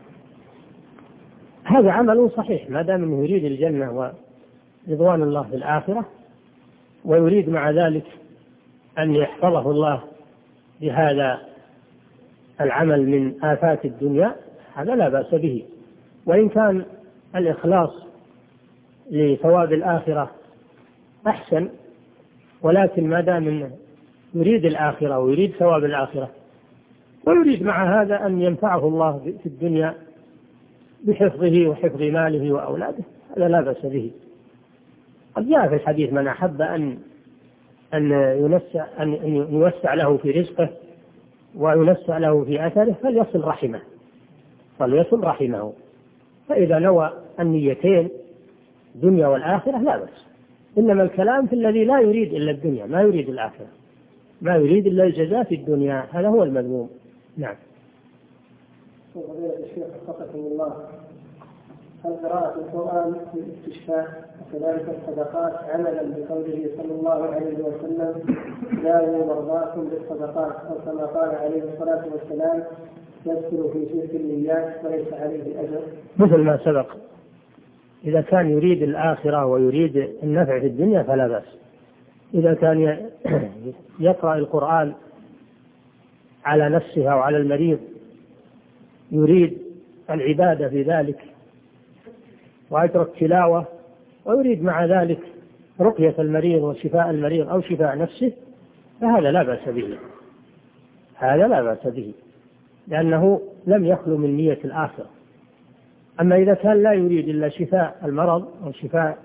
هذا عمل صحيح ما دام أنه يريد الجنة ورضوان الله في الآخرة، ويريد مع ذلك أن يحفظه الله بهذا العمل من آفات الدنيا، هذا لا بأس به. وإن كان الإخلاص لثواب الآخرة أحسن، ولكن ما دام يريد الآخرة ويريد ثواب الآخرة، ويريد مع هذا أن ينفعه الله في الدنيا بحفظه وحفظ ماله وأولاده، هذا لا بأس به. قد جاء في الحديث: من أحب أن أن ينسع أن يوسع له في رزقه وينسع له في أثره فليصل رحمه، فليصل رحمه. فإذا نوى النيتين الدنيا والآخرة لا بأس. إنما الكلام في الذي لا يريد إلا الدنيا، ما يريد الآخرة، ما يريد إلا الجزاء في الدنيا، هذا هو المذموم. نعم. فضيلة الشيخ وفقكم الله، هل قراءة القرآن في الاستشفاء وكذلك الصدقات عملا بقوله صلى الله عليه وسلم: داووا مرضاكم بالصدقات، أو كما قال عليه الصلاة والسلام: يدخل في شرك النيات وليس عليه أجر؟ مثل ما سبق، إذا كان يريد الآخرة ويريد النفع في الدنيا فلا بأس. إذا كان يقرأ القرآن على نفسه أو على المريض يريد العبادة في ذلك ويترك تلاوة ويريد مع ذلك رقية المريض وشفاء المريض أو شفاء نفسه، فهذا لا بأس به، هذا لا بأس به، لأنه لم يخلو من نية الآخرة. أما إذا كان لا يريد إلا شفاء المرض أو شفاء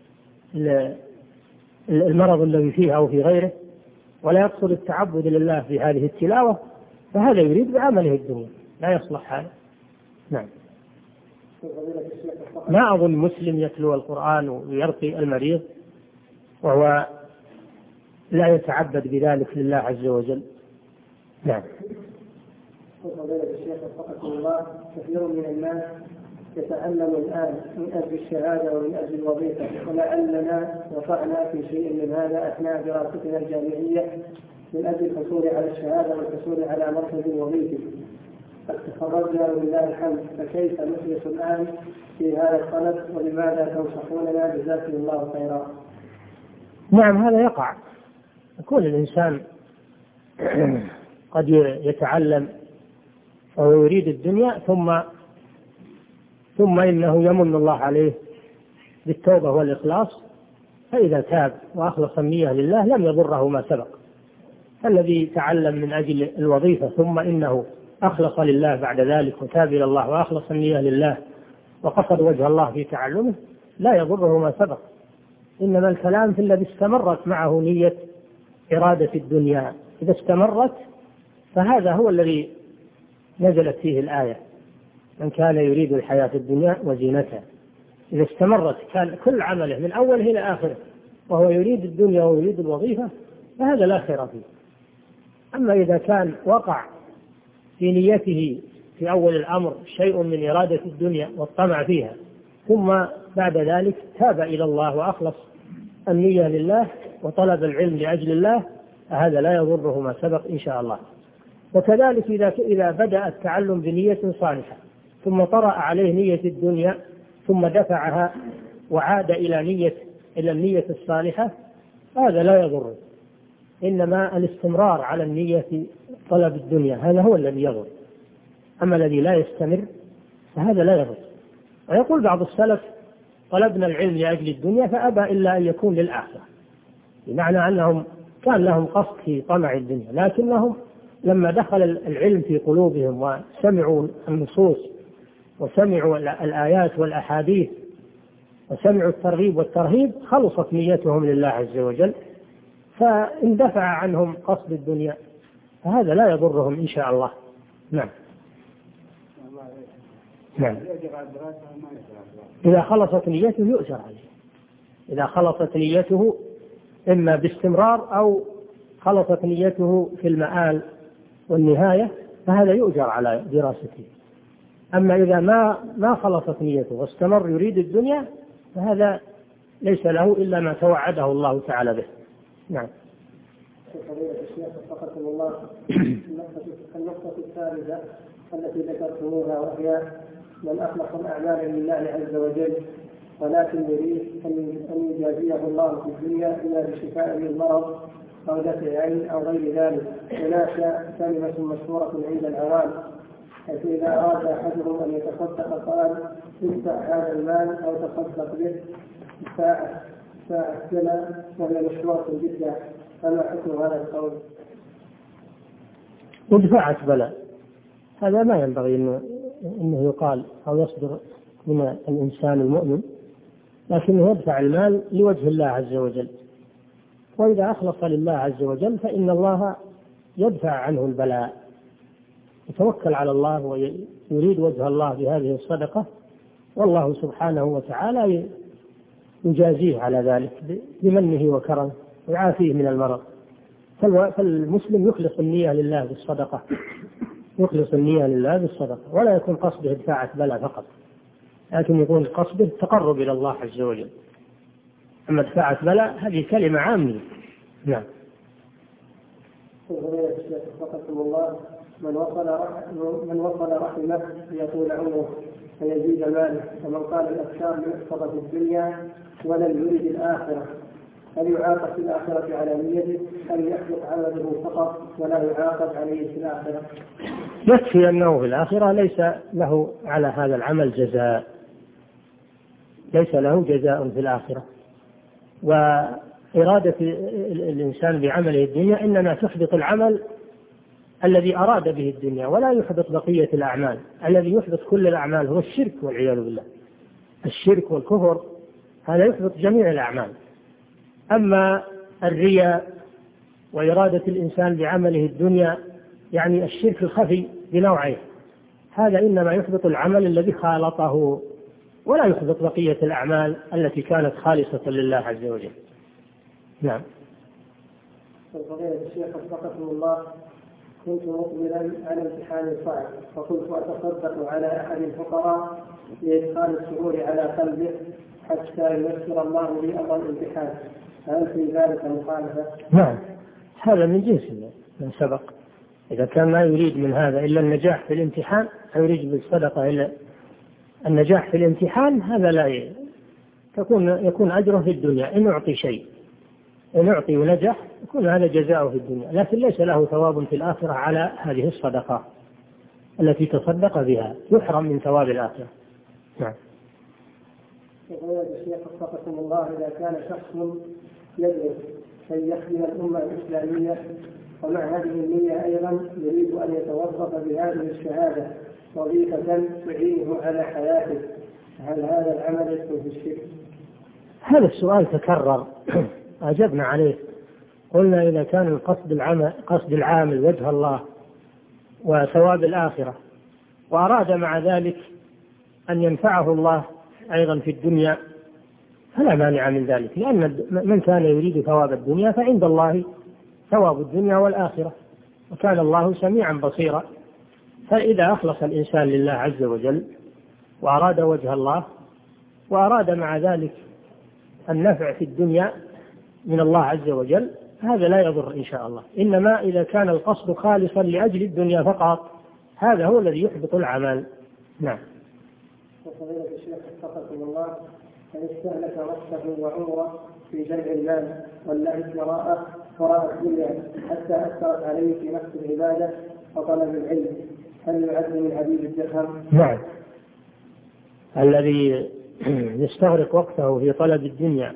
المرض الذي فيه أو في غيره، ولا يقصد التعبد لله في هذه التلاوة، فهذا يريد بعمله الدنيا، لا يصلح هذا. نعم. ما أظن مسلم يتلو القرآن ويرقي المريض وهو لا يتعبد بذلك لله عز وجل. نعم. فضيلة الشيخ وفقكم الله، كثير من الناس يتعلم الآن من أجل الشهادة ومن أجل الوظيفة، ولعلنا وقعنا في شيء من هذا أثناء دراستنا الجامعية من أجل الحصول على الشهادة والحصول على مركز وظيفي، تخرجنا ولله الحمد، فكيف نخلص الآن في هذا الطلب، ولماذا تنصحوننا؟ جزاكم الله خيرا. نعم، هذا يقع، يكون الإنسان قد يتعلم وهو يريد الدنيا ثم ثم إنه يمن الله عليه بالتوبة والإخلاص، فإذا تاب وأخلص النية لله لم يضره ما سبق. الذي تعلم من أجل الوظيفة ثم إنه أخلص لله بعد ذلك وتاب إلى الله وأخلص النية لله وقصد وجه الله في تعلمه، لا يضره ما سبق، إنما الكلام في الذي استمرت معه نية إرادة الدنيا. إذا استمرت فهذا هو الذي نزلت فيه الآية: من كان يريد الحياة الدنيا وزينتها. إذا استمرت كان كل عمله من أوله إلى آخره وهو يريد الدنيا ويريد الوظيفة فهذا لا خير فيه. أما إذا كان وقع في نيته في أول الأمر شيء من إرادة الدنيا والطمع فيها، ثم بعد ذلك تاب إلى الله وأخلص النية لله وطلب العلم لأجل الله، هذا لا يضره ما سبق إن شاء الله. وكذلك إذا إذا بدأ التعلم بنية صالحة ثم طرأ عليه نية الدنيا ثم دفعها وعاد إلى نية إلى النية الصالحة، هذا لا يضره. إنما الاستمرار على النية في طلب الدنيا هذا هو الذي يضر، أما الذي لا يستمر فهذا لا يضر. ويقول بعض السلف: طلبنا العلم لأجل الدنيا فأبى إلا أن يكون للآخرة، بمعنى أنهم كان لهم قصد في طمع الدنيا، لكنهم لما دخل العلم في قلوبهم وسمعوا النصوص وسمعوا الآيات والأحاديث وسمعوا الترغيب والترهيب خلصت نيتهم لله عز وجل، فاندفع عنهم قصد الدنيا، فهذا لا يضرهم إن شاء الله. نعم. نعم. إذا خلصت نيته يؤجر عليه، إذا خلصت نيته إما باستمرار أو خلصت نيته في المآل والنهاية فهذا يؤجر على دراسته. أما إذا ما ما خلصت نيته واستمر يريد الدنيا فهذا ليس له إلا ما توعده الله تعالى به. نعم. فضيلة الشيخ وفقكم الله، النقطة الثالثة التي ذكرتموها وهي من أخلص الأعمال لله عز وجل ولكن يريد أن يجازيه الله في الدنيا إما بشفاء من المرض أو دفع عين أو غير ذلك. هناك كلمة مشهورة عند العوام حيث إذا أراد أحدهم أن يتصدق قال: ادفع هذا المال أو تصدق به ساعة ساعة سنة، وهي مشهورة جدا، فما حكم هذا القول؟ ادفعت بلى، هذا ما ينبغي إنه, إنه يقال أو يصدر من الإنسان المؤمن، لكنه يدفع المال لوجه الله عز وجل، وإذا أخلص لله عز وجل فإن الله يدفع عنه البلاء، يتوكل على الله ويريد وجه الله بهذه الصدقة، والله سبحانه وتعالى يجازيه على ذلك بمنه وكرمه ويعافيه من المرض. فالمسلم يخلص النية لله بالصدقة، يخلص النية لله بالصدقة، ولا يكون قصده دفاعة بلاء فقط، لكن يكون قصده تقرب إلى الله عز وجل. أما دفاعة بلاء هذه كلمة عامة. نعم. الله من وصل رحمه من وصل رحمه ليطول عمره فيزيد ماله، ومن قال الأفكار ليحفظ في الدنيا ولم يرد الآخرة، هل يعاقب في الآخرة على نيته أم يحبط عمله فقط ولا يعاقب عليه في الآخرة؟ يكفي أنه في الآخرة ليس له على هذا العمل جزاء، ليس له جزاء في الآخرة. وإرادة الإنسان بعمله الدنيا إنما تحبط العمل الذي أراد به الدنيا ولا يحبط بقية الأعمال. الذي يحبط كل الأعمال هو الشرك والعياذ بالله، الشرك والكفر هذا يحبط جميع الأعمال. أما الرياء وإرادة الإنسان بعمله الدنيا يعني الشرك الخفي بنوعه، هذا إنما يحبط العمل الذي خالطه ولا يحبط بقية الأعمال التي كانت خالصة لله عز وجل. نعم. فضيلة الشيخ وفقكم الله، كنت مقبلا على امتحان صعب فكنت أتصدق على أحد الفقراء لإدخال السرور على قلبه حتى ييسر الله لي أمر الامتحان، هل في ذلك مخالفة؟ نعم، هذا من جنس من سبق. إذا كان ما يريد من هذا إلا النجاح في الامتحان أو يريد بالصدقة إلا النجاح في الامتحان، هذا لا تكون يكون أجره في الدنيا. إن أعطي شيء إن أعطي ونجح يكون هذا جزاؤه في الدنيا، لكن ليس له ثواب في الآخرة على هذه الصدقة التي تصدق بها، يحرم من ثواب الآخرة. نعم. يقول الشيخ وفقكم الله، إذا كان شخص يدرس أن يخدم الأمة الإسلامية ومع هذه النية أيضا يريد أن يتوظف بهذه الشهادة وظيفة تعينه على حياته، هل هذا العمل يدخل في الشرك؟ هذا السؤال تكرر أجبنا عليه، قلنا إذا كان القصد العام قصد العامل وجه الله وثواب الآخرة، وأراد مع ذلك أن ينفعه الله أيضا في الدنيا، فلا مانع من ذلك، لأن من كان يريد ثواب الدنيا فعند الله ثواب الدنيا والآخرة، وكان الله سميعا بصيرا. فإذا أخلص الإنسان لله عز وجل وأراد وجه الله وأراد مع ذلك النفع في الدنيا من الله عز وجل، هذا لا يضر إن شاء الله. إنما إذا كان القصد خالصا لأجل الدنيا فقط، هذا هو الذي يحبط العمل. نعم. وفضيلة الشيخ وفقكم الله، أن استهلك نفسه وعمره في جمع المال واللعب وراءه وراء الدنيا حتى أثرت عليه في نفس العبادة وطلب العلم، هل يعد من عبيد الدرهم؟ نعم. الذي يستغرق وقته في طلب الدنيا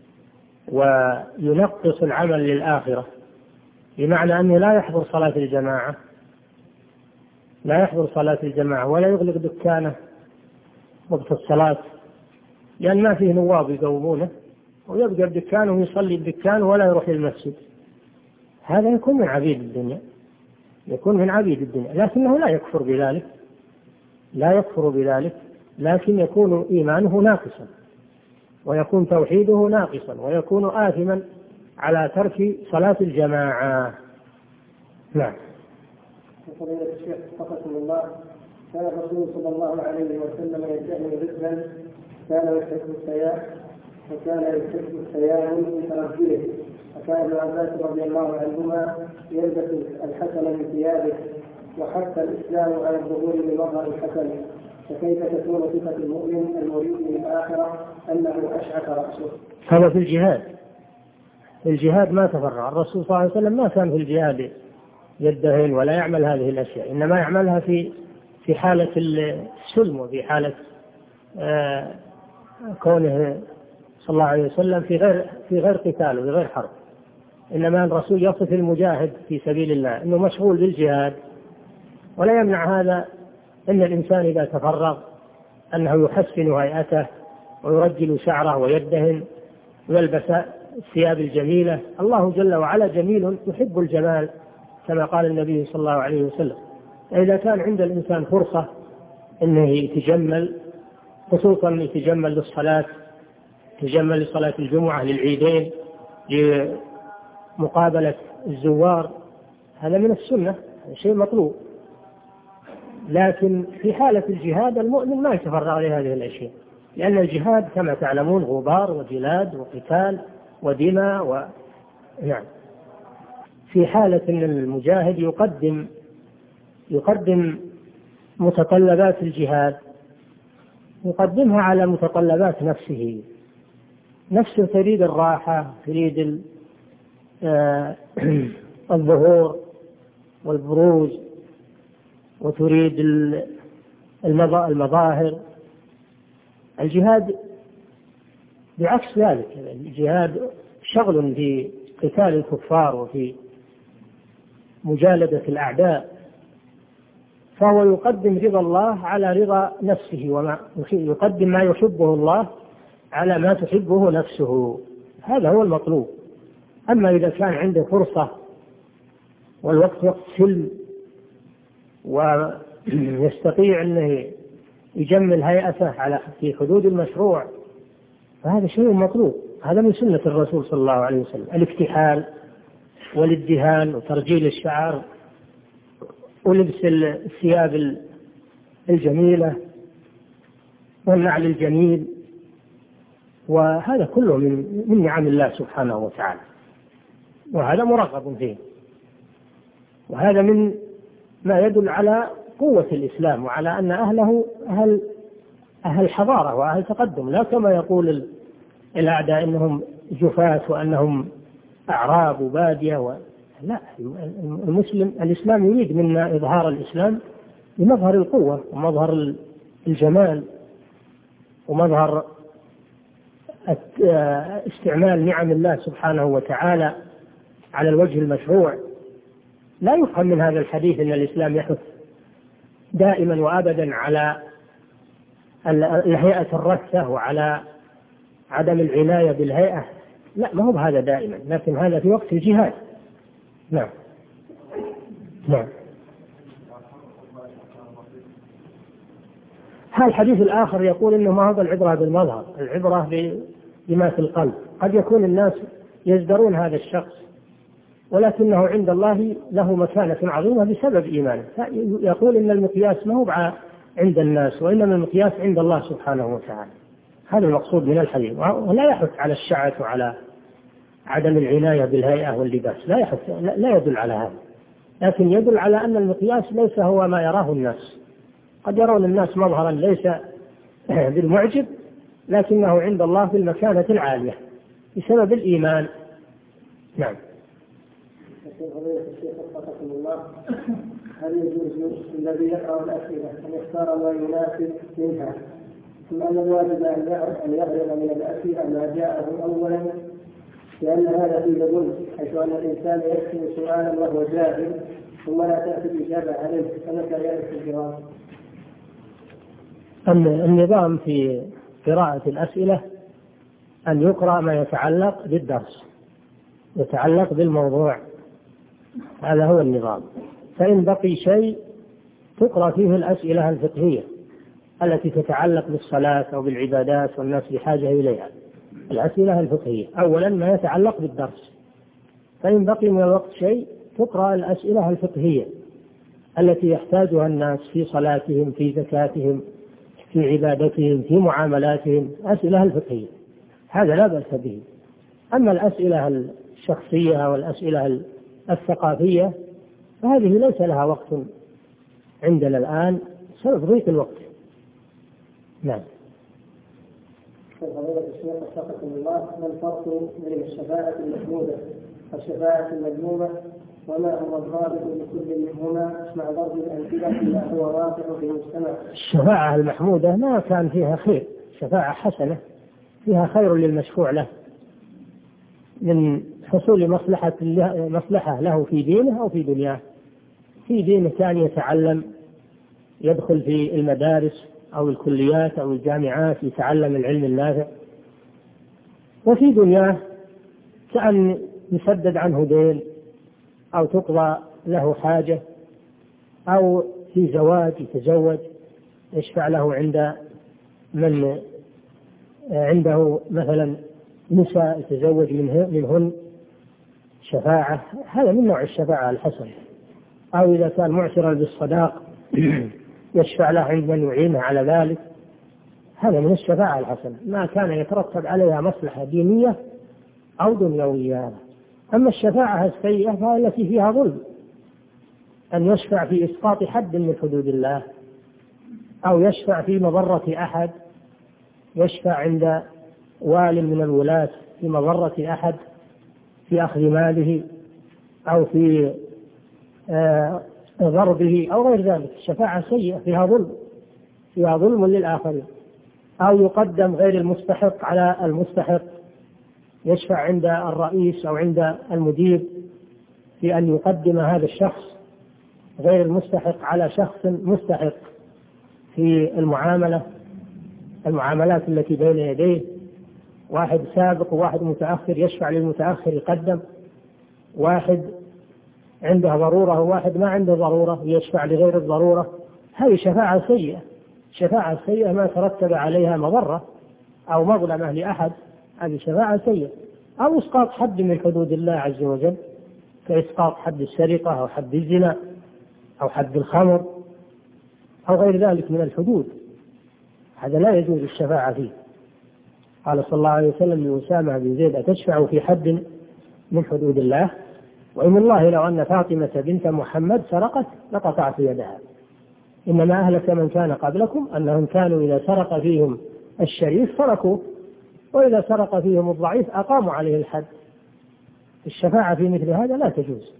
وينقص العمل للآخرة، بمعنى أنه لا يحضر صلاة الجماعة لا يحضر صلاة الجماعة ولا يغلق دكانه وقت الصلاة، لأن ما فيه نواب يقومونه، ويبقى بدكانه ويصلي بدكانه ولا يروح للمسجد، هذا يكون من عبيد الدنيا يكون من عبيد الدنيا لكنه لا يكفر بذلك لا يكفر بذلك لكن يكون إيمانه ناقصا، ويكون توحيده ناقصا، ويكون آثما على ترك صلاة الجماعة. نعم. وفضيلة الشيخ وفقكم الله، كان الرسول صلى الله عليه وسلم يدعي رزقا، كان يحب السياح وكان يحب التيامن في ترجله، وكان ابن عباس رضي الله عنهما يلبس الحسن من ثيابه، وحث الإسلام على الظهور بمظهر الحسن، فكيف تكون صفة المؤمن المريد للآخرة أنه أشعث رأسه؟ هذا في الجهاد في الجهاد ما تفرع الرسول صلى الله عليه وسلم، ما كان في الجهاد يدهن ولا يعمل هذه الأشياء، إنما يعملها في في حالة السلم، وفي حالة آه كونه صلى الله عليه وسلم في غير في غير قتال وفي غير حرب. إنما الرسول يصف المجاهد في سبيل الله أنه مشغول بالجهاد، ولا يمنع هذا أن الإنسان إذا تفرغ أنه يحسن هيئته ويرجل شعره ويدهن ويلبس الثياب الجميلة. الله جل وعلا جميل يحب الجمال كما قال النبي صلى الله عليه وسلم. إذا كان عند الإنسان فرصة أنه يتجمل، خصوصا يتجمل للصلاة، يتجمل لصلاة الجمعة، للعيدين، لمقابلة الزوار، هذا من السنة، شيء مطلوب. لكن في حالة الجهاد المؤمن ما يتفرغ لهذه الأشياء، لأن الجهاد كما تعلمون غبار وجلاد وقتال ودماء و... نعم. في حالة أن المجاهد يقدم يقدم متطلبات الجهاد، يقدمها على متطلبات نفسه. نفسه تريد الراحة، تريد الظهور والبروز، وتريد المظاهر. الجهاد بعكس ذلك، الجهاد شغل في قتال الكفار وفي مجالدة الأعداء، فهو يقدم رضا الله على رضا نفسه، وما يقدم ما يحبه الله على ما تحبه نفسه، هذا هو المطلوب. أما إذا كان عنده فرصة والوقت وقت سلم ويستطيع أنه يجمل هيئته على في حدود المشروع، فهذا شيء مطلوب. هذا من سنة الرسول صلى الله عليه وسلم، الاكتحال والادهان وترجيل الشعر ولبس الثياب الجميلة والنعل الجميل، وهذا كله من من نعم الله سبحانه وتعالى، وهذا مرغب فيه، وهذا من ما يدل على قوة الإسلام وعلى أن أهله أهل أهل حضارة وأهل تقدم، لا كما يقول الأعداء إنهم جفاة وأنهم أعراب وبادية و... لا، المسلم الإسلام يريد منا إظهار الإسلام بمظهر القوة ومظهر الجمال ومظهر استعمال نعم الله سبحانه وتعالى على الوجه المشروع. لا يفهم من هذا الحديث أن الإسلام يحث دائما وأبدا على الهيئة الرثة وعلى عدم العناية بالهيئة، لا، ما هو هذا دائما، لكن هذا في وقت الجهاد. نعم نعم. هذا الحديث الآخر يقول إنه ما هو العبرة بالمظهر، العبرة بما في القلب. قد يكون الناس يزدرون هذا الشخص ولكنه عند الله له مكانة عظيمة بسبب إيمانه، يقول إن المقياس ما هو عند الناس وإنما المقياس عند الله سبحانه وتعالى. هذا المقصود من الحديث، ولا يحث على الشعث وعلى عدم العناية بالهيئة واللباس، لا يحث، لا يدل على هذا، لكن يدل على أن المقياس ليس هو ما يراه الناس. قد يرون الناس مظهرا ليس بالمعجب، لكنه عند الله في المكانة العالية بسبب الإيمان. نعم. هل يجوز الذي يقرأ الأسئلة أن يختار ما يناسب منها، ثم أن الواجب أن يغرق من الأسئلة ما جاءه أولا، لأن هذا في ظلم، حيث أن الإنسان يكتب سؤالا وهو جاهل ثم لا تأتي الإجابة عليه، فمتى يعرف الجواب؟ النظام في قراءة الأسئلة أن يقرأ ما يتعلق بالدرس، يتعلق بالموضوع، هذا هو النظام. فإن بقي شيء تقرأ فيه الأسئلة الفقهية التي تتعلق بالصلاة أو بالعبادات والناس بحاجة إليها، الأسئلة الفقهية أولا ما يتعلق بالدرس. فإن بقي من الوقت شيء تقرأ الأسئلة الفقهية التي يحتاجها الناس في صلاتهم، في زكاتهم، في عبادتهم، في معاملاتهم، أسئلة الفقهية، هذا لا بأس به. أما الأسئلة الشخصية والأسئلة الثقافية فهذه ليس لها وقت عندنا الآن بسبب ضيق الوقت. نعم. فضيلة الشيخ وفقكم الله، ما الفرق بين الشفاعة المحمودة والشفاعة المذمومة، وما هو الضابط لكل منهما مع ضرب الأمثلة فيما هو واقع في المجتمع؟ الشفاعة المحمودة ما كان فيها خير، شفاعة حسنة فيها خير للمشفوع له من حصول مصلحة مصلحة له في دينه أو في دنياه. في دينه كان يتعلم، يدخل في المدارس أو الكليات أو الجامعات يتعلم العلم النافع، وفي دنياه كأن يسدد عنه دين أو تقضى له حاجة، أو في زواج يتزوج يشفع له عند من عنده مثلا نساء يتزوج منهن شفاعة، هذا من نوع الشفاعة الحسنة. أو إذا كان معسرا بالصداق يشفع له عند من يعينه على ذلك، هذا من الشفاعة الحسنة ما كان يترتب عليها مصلحة دينية أو دنيوية. أما الشفاعة السيئة فهي التي فيها ظلم، أن يشفع في إسقاط حد من حدود الله، أو يشفع في مضرة أحد، يشفع عند وال من الولاة في مضرة أحد في أخذ ماله أو في آه ضربه أو غير ذلك. الشفاعة سيئة فيها ظلم، فيها ظلم للآخرين. أو يقدم غير المستحق على المستحق، يشفع عند الرئيس أو عند المدير في أن يقدم هذا الشخص غير المستحق على شخص مستحق في المعاملة المعاملات التي بين يديه، واحد سابق وواحد متأخر يشفع للمتأخر يقدم، واحد عنده ضرورة وواحد ما عنده ضرورة يشفع لغير الضرورة. هذه شفاعة سيئة، شفاعة سيئة ما ترتب عليها مضرة أو مظلمة لأحد، هذه شفاعة سيئة. أو إسقاط حد من حدود الله عز وجل كإسقاط حد السرقة أو حد الزنا أو حد الخمر أو غير ذلك من الحدود، هذا لا يجوز الشفاعة فيه. قال صلى الله عليه وسلم لأسامة بن زيد: أتشفع في حد من حدود الله؟ وإن الله لو أن فاطمة بنت محمد سرقت لقطعت يدها. إنما أهلك من كان قبلكم أنهم كانوا إذا سرق فيهم الشريف تركوه، وإذا سرق فيهم الضعيف أقاموا عليه الحد. الشفاعة في مثل هذا لا تجوز.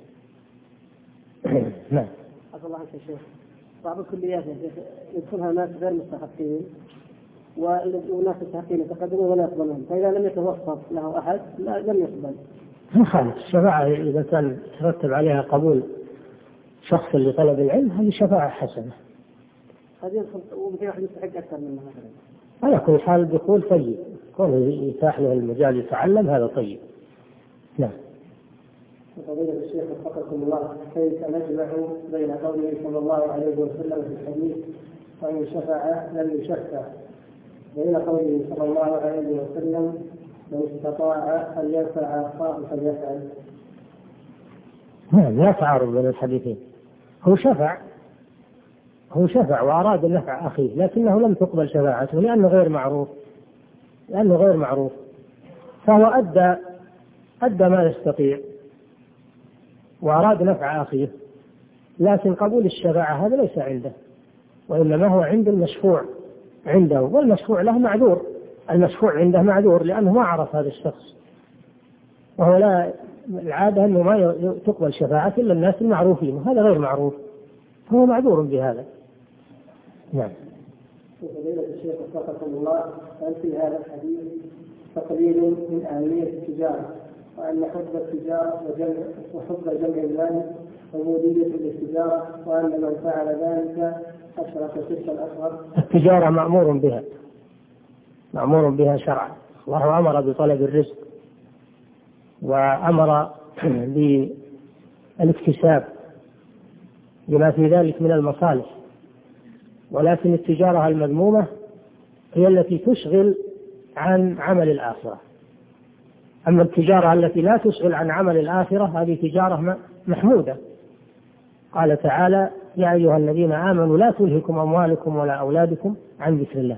نعم. عفوا الله عنك يا شيخ، بعض الكليات يدخلها ناس غير مستحقين والناس مستحقين يتقدمون ولا يقبلون، فإذا لم يتوفر له أحد لا لم يقبل. خالص الشفاعة إذا كان ترتب عليها قبول شخص لطلب العلم هذه شفاعة حسنة. هذه يدخل ومثل واحد يستحق أكثر منها مثلا. على كل حال الدخول طيب، كونه يتاح له المجال يتعلم هذا طيب. نعم. فضيلة الشيخ وفقكم الله، كيف نجمع بين قوله صلى الله عليه وسلم في الحديث وإن شفع لم يشفع بين قوله صلى الله عليه وسلم من استطاع أن ينفع أخاه فليفعل؟ نعم، لا تعارض بين الحديثين. هو شفع هو شفع وأراد نفع أخيه، لكنه لم تقبل شفاعته لأنه غير معروف لأنه غير معروف فهو أدى أدى ما يستطيع وأراد نفع أخيه، لكن قبول الشفاعة هذا ليس عنده، وإنما هو عند المشفوع عنده، والمشفوع له معذور. المشفوع عنده معذور لأنه ما عرف هذا الشخص، وهو لا العادة أنه ما تقبل شفاعة إلا الناس المعروفين، وهذا غير معروف فهو معذور بهذا. نعم. فضيلة الشيخ وفقكم الله، هل في هذا الحديث تقليل من أهمية التجارة، وأن حب التجارة وجمع وحب جمع المال عبودية للتجارة، وأن من فعل ذلك أشرك شركا أصغر؟ التجارة مأمور بها مأمور بها شرعا. الله أمر بطلب الرزق وأمر بالاكتساب بما في ذلك من المصالح، ولكن التجارة المذمومة هي التي تشغل عن عمل الآخرة. أما التجارة التي لا تشغل عن عمل الآخرة هذه تجارة محمودة. قال تعالى: يا أيها الذين آمنوا لا تلهكم أموالكم ولا أولادكم عن ذكر الله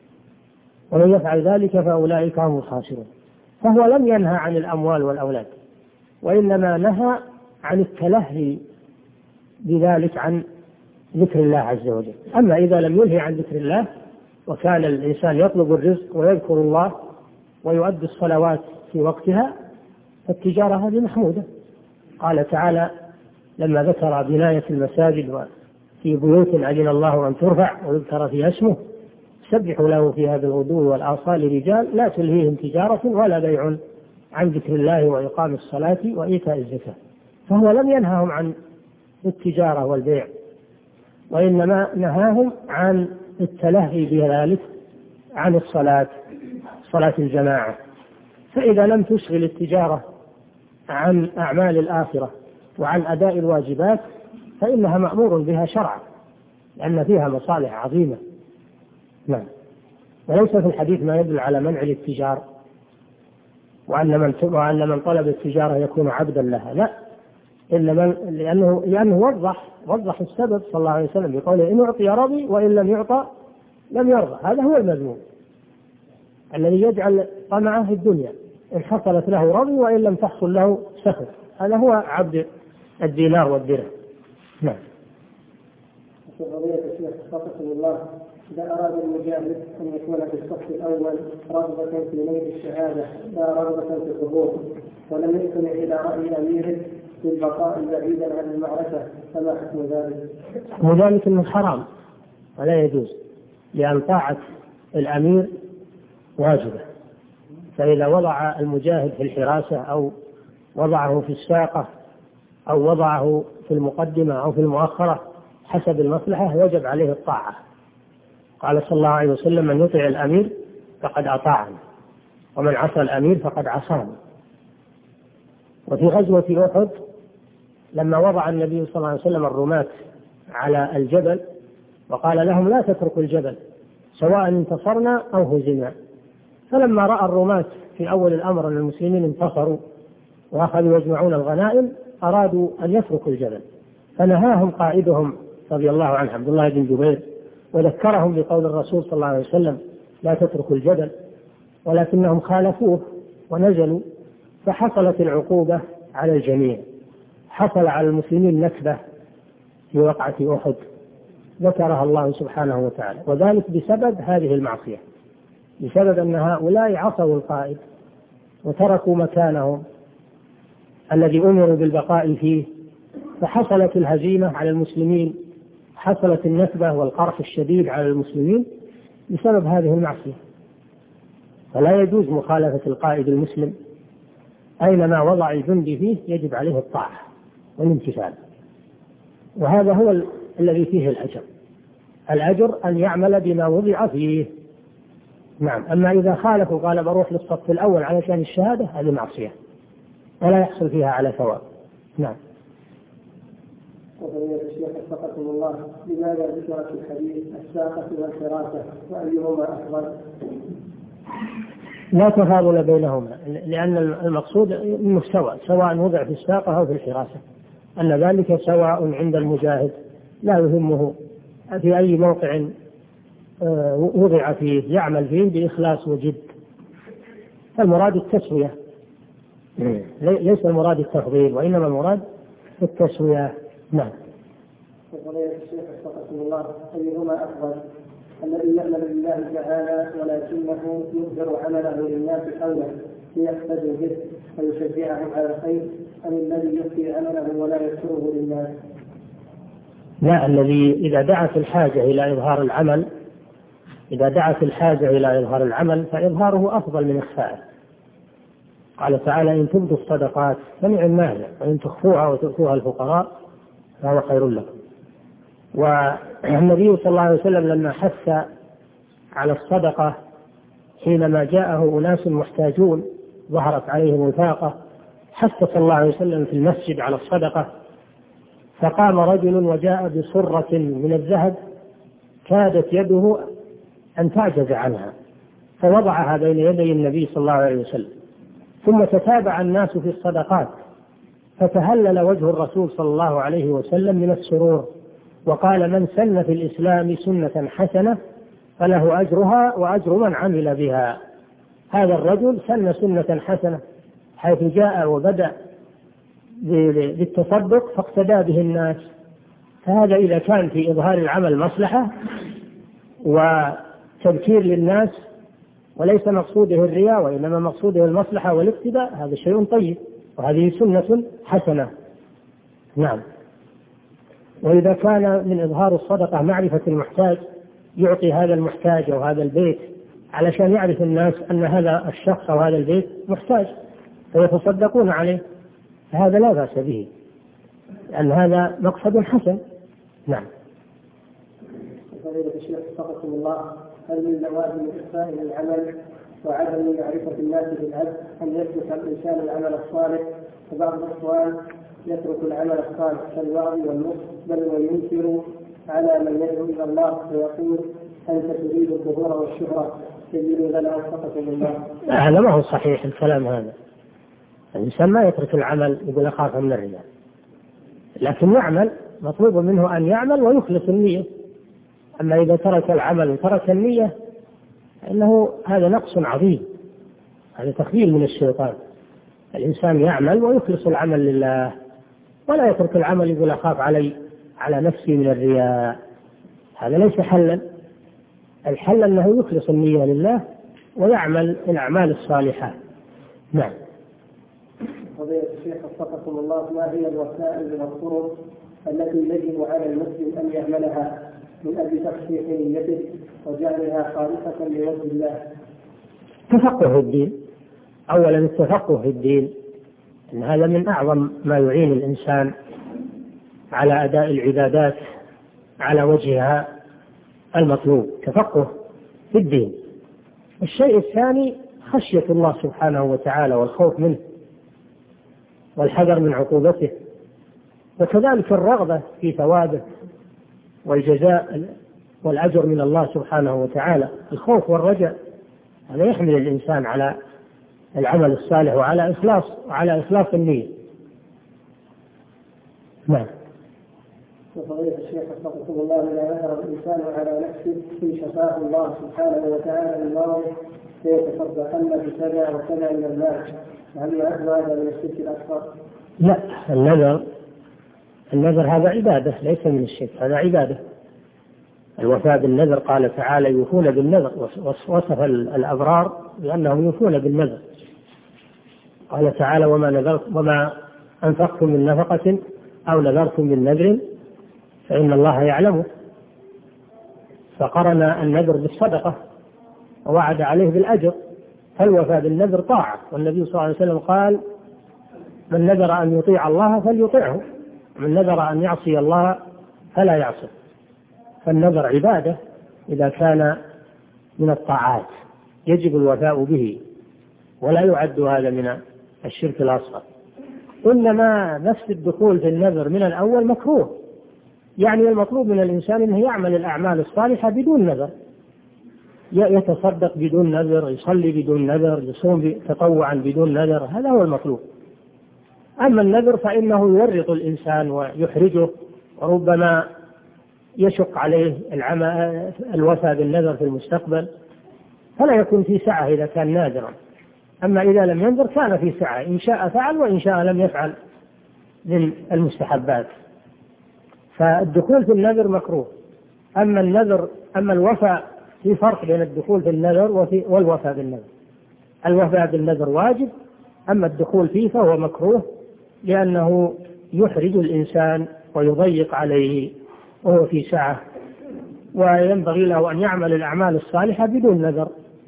ومن يفعل ذلك فأولئك هم الخاسرون. فهو لم ينهى عن الأموال والأولاد، وإنما نهى عن التلهي بذلك عن ذكر الله عز وجل. أما إذا لم ينهي عن ذكر الله وكان الإنسان يطلب الرزق ويذكر الله ويؤدي الصلوات في وقتها فالتجارة هذه محمودة. قال تعالى لما ذكر بناية المساجد في بيوت أذن الله أن ترفع ويذكر فيها اسمه سبحوا له فيها بالغدو والآصال رجال لا تلهيهم تجارة ولا بيع عن ذكر الله وإقام الصلاة وإيتاء الزكاة. فهو لم ينهاهم عن التجارة والبيع، وإنما نهاهم عن التلهي بذلك عن الصلاة صلاة الجماعة. فإذا لم تشغل التجارة عن أعمال الآخرة وعن أداء الواجبات فإنها مأمور بها شرعا لأن فيها مصالح عظيمة. نعم. وليس في الحديث ما يدل على منع الاتجار وأن من وأن من طلب التجارة يكون عبدا لها، لا، إلا من لأنه لأنه وضح وضح السبب صلى الله عليه وسلم بقوله إن أعطي رضي وإن لم يعطى لم يرضى. هذا هو المذموم الذي يجعل طمعه في الدنيا، إن حصلت له رضي وإن لم تحصل له سخط. هذا هو عبد الدينار والدرهم. نعم. فضيلة الشيخ وفقكم الله، إذا أراد المجاهد أن يكون في الصف الأول رغبة في نيل الشهادة لا رغبة في الحضور، ولم يستمع إلى رأي أميره بالبقاء بعيدا عن المعركة، فما حكم ذلك؟ حكم ذلك أنه حرام ولا يجوز، لأن طاعة الأمير واجبة. فإذا وضع المجاهد في الحراسة أو وضعه في الساقة أو وضعه في المقدمة أو في المؤخرة حسب المصلحة وجب عليه الطاعة. قال صلى الله عليه وسلم: من يطع الأمير فقد أطاعني ومن عصى الأمير فقد عصاني. وفي غزوة أحد لما وضع النبي صلى الله عليه وسلم الرماة على الجبل وقال لهم: لا تتركوا الجبل سواء انتصرنا أو هزمنا. فلما رأى الرماة في أول الأمر أن المسلمين انتصروا وأخذوا يجمعون الغنائم أرادوا أن يتركوا الجبل، فنهاهم قائدهم رضي الله عنه عبد الله بن جبير وذكرهم بقول الرسول صلى الله عليه وسلم: لا تتركوا الجبل، ولكنهم خالفوه ونزلوا، فحصلت العقوبة على الجميع. حصل على المسلمين نكبة في وقعة أحد ذكرها الله سبحانه وتعالى، وذلك بسبب هذه المعصية، بسبب أن هؤلاء عصوا القائد وتركوا مكانهم الذي أمروا بالبقاء فيه، فحصلت الهزيمة على المسلمين، حصلت النكبة والقرح الشديد على المسلمين بسبب هذه المعصية. فلا يجوز مخالفة القائد المسلم، أينما وضع الجندي فيه يجب عليه الطاعة والامتثال، وهذا هو الذي فيه الأجر. الأجر أن يعمل بما وضع فيه، نعم. أما إذا خالف وقال بروح للصف الأول علشان الشهادة هذه معصية ولا يحصل فيها على ثواب. نعم. وفضيلة الشيخ وفقكم الله، لماذا ذكرت في الحديث الساقة والحراسة وأيهما أفضل؟ لا تفاضل بينهما، لأن المقصود أنه سواء سواء وضع في الساقة أو في الحراسة، أن ذلك سواء عند المجاهد لا يهمه في أي موقع وضع فيه يعمل فيه بإخلاص وجد. فالمراد التسوية، ليس المراد التفضيل وإنما المراد التسوية. نعم. وفضيلة الشيخ وفقكم الله، أيهما أفضل؟ الذي يعمل لله تعالى ولكنه يظهر عمله للناس حوله ليقتدوا به ويشجعهم على الخير، أم الذي يخفي عمله ولا يذكره للناس؟ لا، الذي إذا دعت الحاجة إلى إظهار العمل إذا دعت الحاجة إلى إظهار العمل فإظهاره أفضل من إخفائه. قال تعالى: إن تبدوا الصدقات فنعم ما هي، وإن تخفوها وتؤتوها الفقراء فهو خير لكم. والنبي صلى الله عليه وسلم لما حث على الصدقة حينما جاءه أناس محتاجون ظهرت عليهم الفاقة، حث صلى الله عليه وسلم في المسجد على الصدقة، فقام رجل وجاء بصرة من الذهب كادت يده أن تعجز عنها، فوضعها بين يدي النبي صلى الله عليه وسلم، ثم تتابع الناس في الصدقات فتهلل وجه الرسول صلى الله عليه وسلم من السرور، وقال: من سن في الإسلام سنة حسنة فله أجرها وأجر من عمل بها. هذا الرجل سن سنة حسنة حيث جاء وبدأ بالتصدق فاقتدى به الناس. فهذا إذا كان في إظهار العمل مصلحة وتذكير للناس وليس مقصوده الرياء وإنما مقصوده المصلحة والاقتداء، هذا شيء طيب وهذه سنة حسنة. نعم. وإذا كان من إظهار الصدقة معرفة المحتاج، يعطي هذا المحتاج أو هذا البيت علشان يعرف الناس أن هذا الشخص أو هذا البيت محتاج فيتصدقون عليه، فهذا لا بأس به لأن هذا مقصد حسن. نعم. فضيلة الشيخ وفقكم الله، هل من لوازم إخفاء العمل وعدم معرفة الناس بالعبد أن يترك الإنسان العمل الصالح؟ وبعض الإخوان يترك العمل الصالح كالوعظ والنصح بل وينكر على من يدعو إلى الله ويقول: أنت تريد الظهور والشهرة سيدي لنا وفقكم الله. هذا ما هو صحيح الكلام هذا. الإنسان ما يترك العمل يقول أخاف من الرياء، لكن يعمل، مطلوب منه أن يعمل ويخلص النية. أما إذا ترك العمل وترك النية فإنه هذا نقص عظيم، هذا تخذيل من الشيطان. الإنسان يعمل ويخلص العمل لله ولا يترك العمل يقول أخاف علي على نفسي من الرياء، هذا ليس حلا. الحل أنه يخلص النية لله ويعمل الأعمال الصالحة. نعم. فضيلة الشيخ وفقكم الله، ما هي الوسائل من الطرق التي يجب على المسلم أن يعملها من أجل تصحيح نيته وجعلها خالصة لوجه الله؟ تفقه في الدين. أولا التفقه في الدين، إن هذا من أعظم ما يعين الإنسان على أداء العبادات على وجهها المطلوب، تفقه في الدين. الشيء الثاني خشية الله سبحانه وتعالى والخوف منه والحذر من عقوبته، وكذلك الرغبة في ثوابه والجزاء والأجر من الله سبحانه وتعالى. الخوف والرجاء هذا يحمل الإنسان على العمل الصالح وعلى إخلاص وعلى إخلاص النية. نعم. وفضيلة الشيخ وفقكم الله، إذا نذر الإنسان على نفسه في شفاه الله سبحانه وتعالى الماضي فيتصدقن بكذا وكذا من المال، هل يعد هذا من الشرك الأكبر؟ لا، النذر النذر هذا عبادة ليس من الشرك، هذا عبادة. الوفاء بالنذر قال تعالى: يوفون بالنذر، وصف الأبرار بأنهم يوفون بالنذر. قال تعالى: وما نذرت وما أنفقتم من نفقة أو نذرتم من نذر فإن الله يعلمه. فقرن النذر بالصدقة ووعد عليه بالأجر، فالوفاء بالنذر طاعة، والنبي صلى الله عليه وسلم قال: من نذر أن يطيع الله فليطيعه، من نذر أن يعصي الله فلا يعصي. فالنذر عبادة إذا كان من الطاعات. يجب الوفاء به، ولا يعد هذا من الشرك الأصغر. إنما نفس الدخول في النذر من الأول مكروه، يعني المطلوب من الإنسان أنه يعمل الأعمال الصالحة بدون نذر، يتصدق بدون نذر، يصلي بدون نذر، يصوم تطوعا بدون نذر، هذا هو المطلوب. أما النذر فإنه يورط الإنسان ويحرجه، وربما يشق عليه الوفاء بالنذر في المستقبل، فلا يكون في سعة إذا كان نادرا. أما إذا لم ينذر كان في سعة، إن شاء فعل وإن شاء لم يفعل من المستحبات. فالدخول في النذر مكروه. أما النذر أما الوفاء، في فرق بين الدخول في النذر والوفاء بالنذر. الوفاء بالنذر واجب، أما الدخول فيه فهو مكروه، لأنه يحرج الإنسان ويضيق عليه وهو في سعة، وينبغي له أن يعمل الأعمال الصالحة بدون نذر،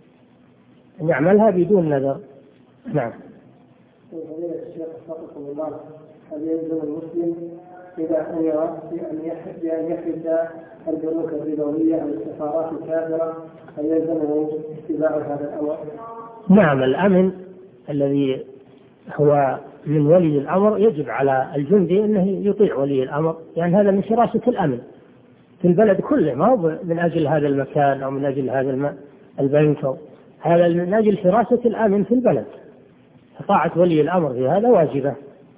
أن يعملها بدون نذر. نعم. فضيلة الشيخ وفقكم الله، هل يلزم المسلم إذا أمر بأن يحرز البنوك الربوية أو السفارات الكافرة هل يلزمه اتباع هذا الأمر؟ نعم، الأمن الذي هو من ولي الأمر يجب على الجندي أنه يطيع ولي الأمر، لأن يعني هذا من حراسة الأمن في البلد كله، ما هو من أجل هذا المكان أو من أجل هذا البنك، هذا من أجل حراسة الأمن في البلد. طاعة ولي الأمر في هذا واجبة،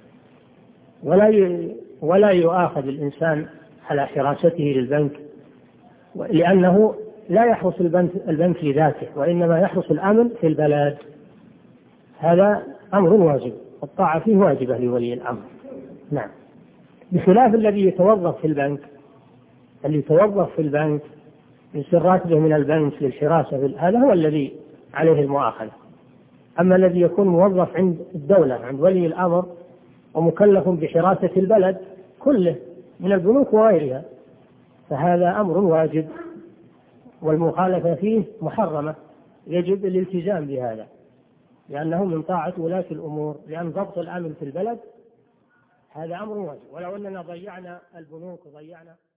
ولا ولا يؤاخذ الإنسان على حراسته للبنك، لأنه لا يحرس البنك, البنك لذاته، وإنما يحرس الأمن في البلد. هذا أمر واجب، الطاعة فيه واجبة لولي الأمر. نعم. بخلاف الذي يتوظف في البنك، اللي يتوظف في البنك يصير راتبه من البنك للحراسة، هذا هو الذي عليه المؤاخذة. أما الذي يكون موظف عند الدولة عند ولي الأمر ومكلف بحراسة البلد كله من البنوك وغيرها، فهذا أمر واجب، والمخالفة فيه محرمة، يجب الالتزام بهذا، لأنه من طاعة ولاة الأمور، لأن ضبط الأمن في البلد هذا أمر واجب. ولو أننا ضيعنا البنوك وضيعنا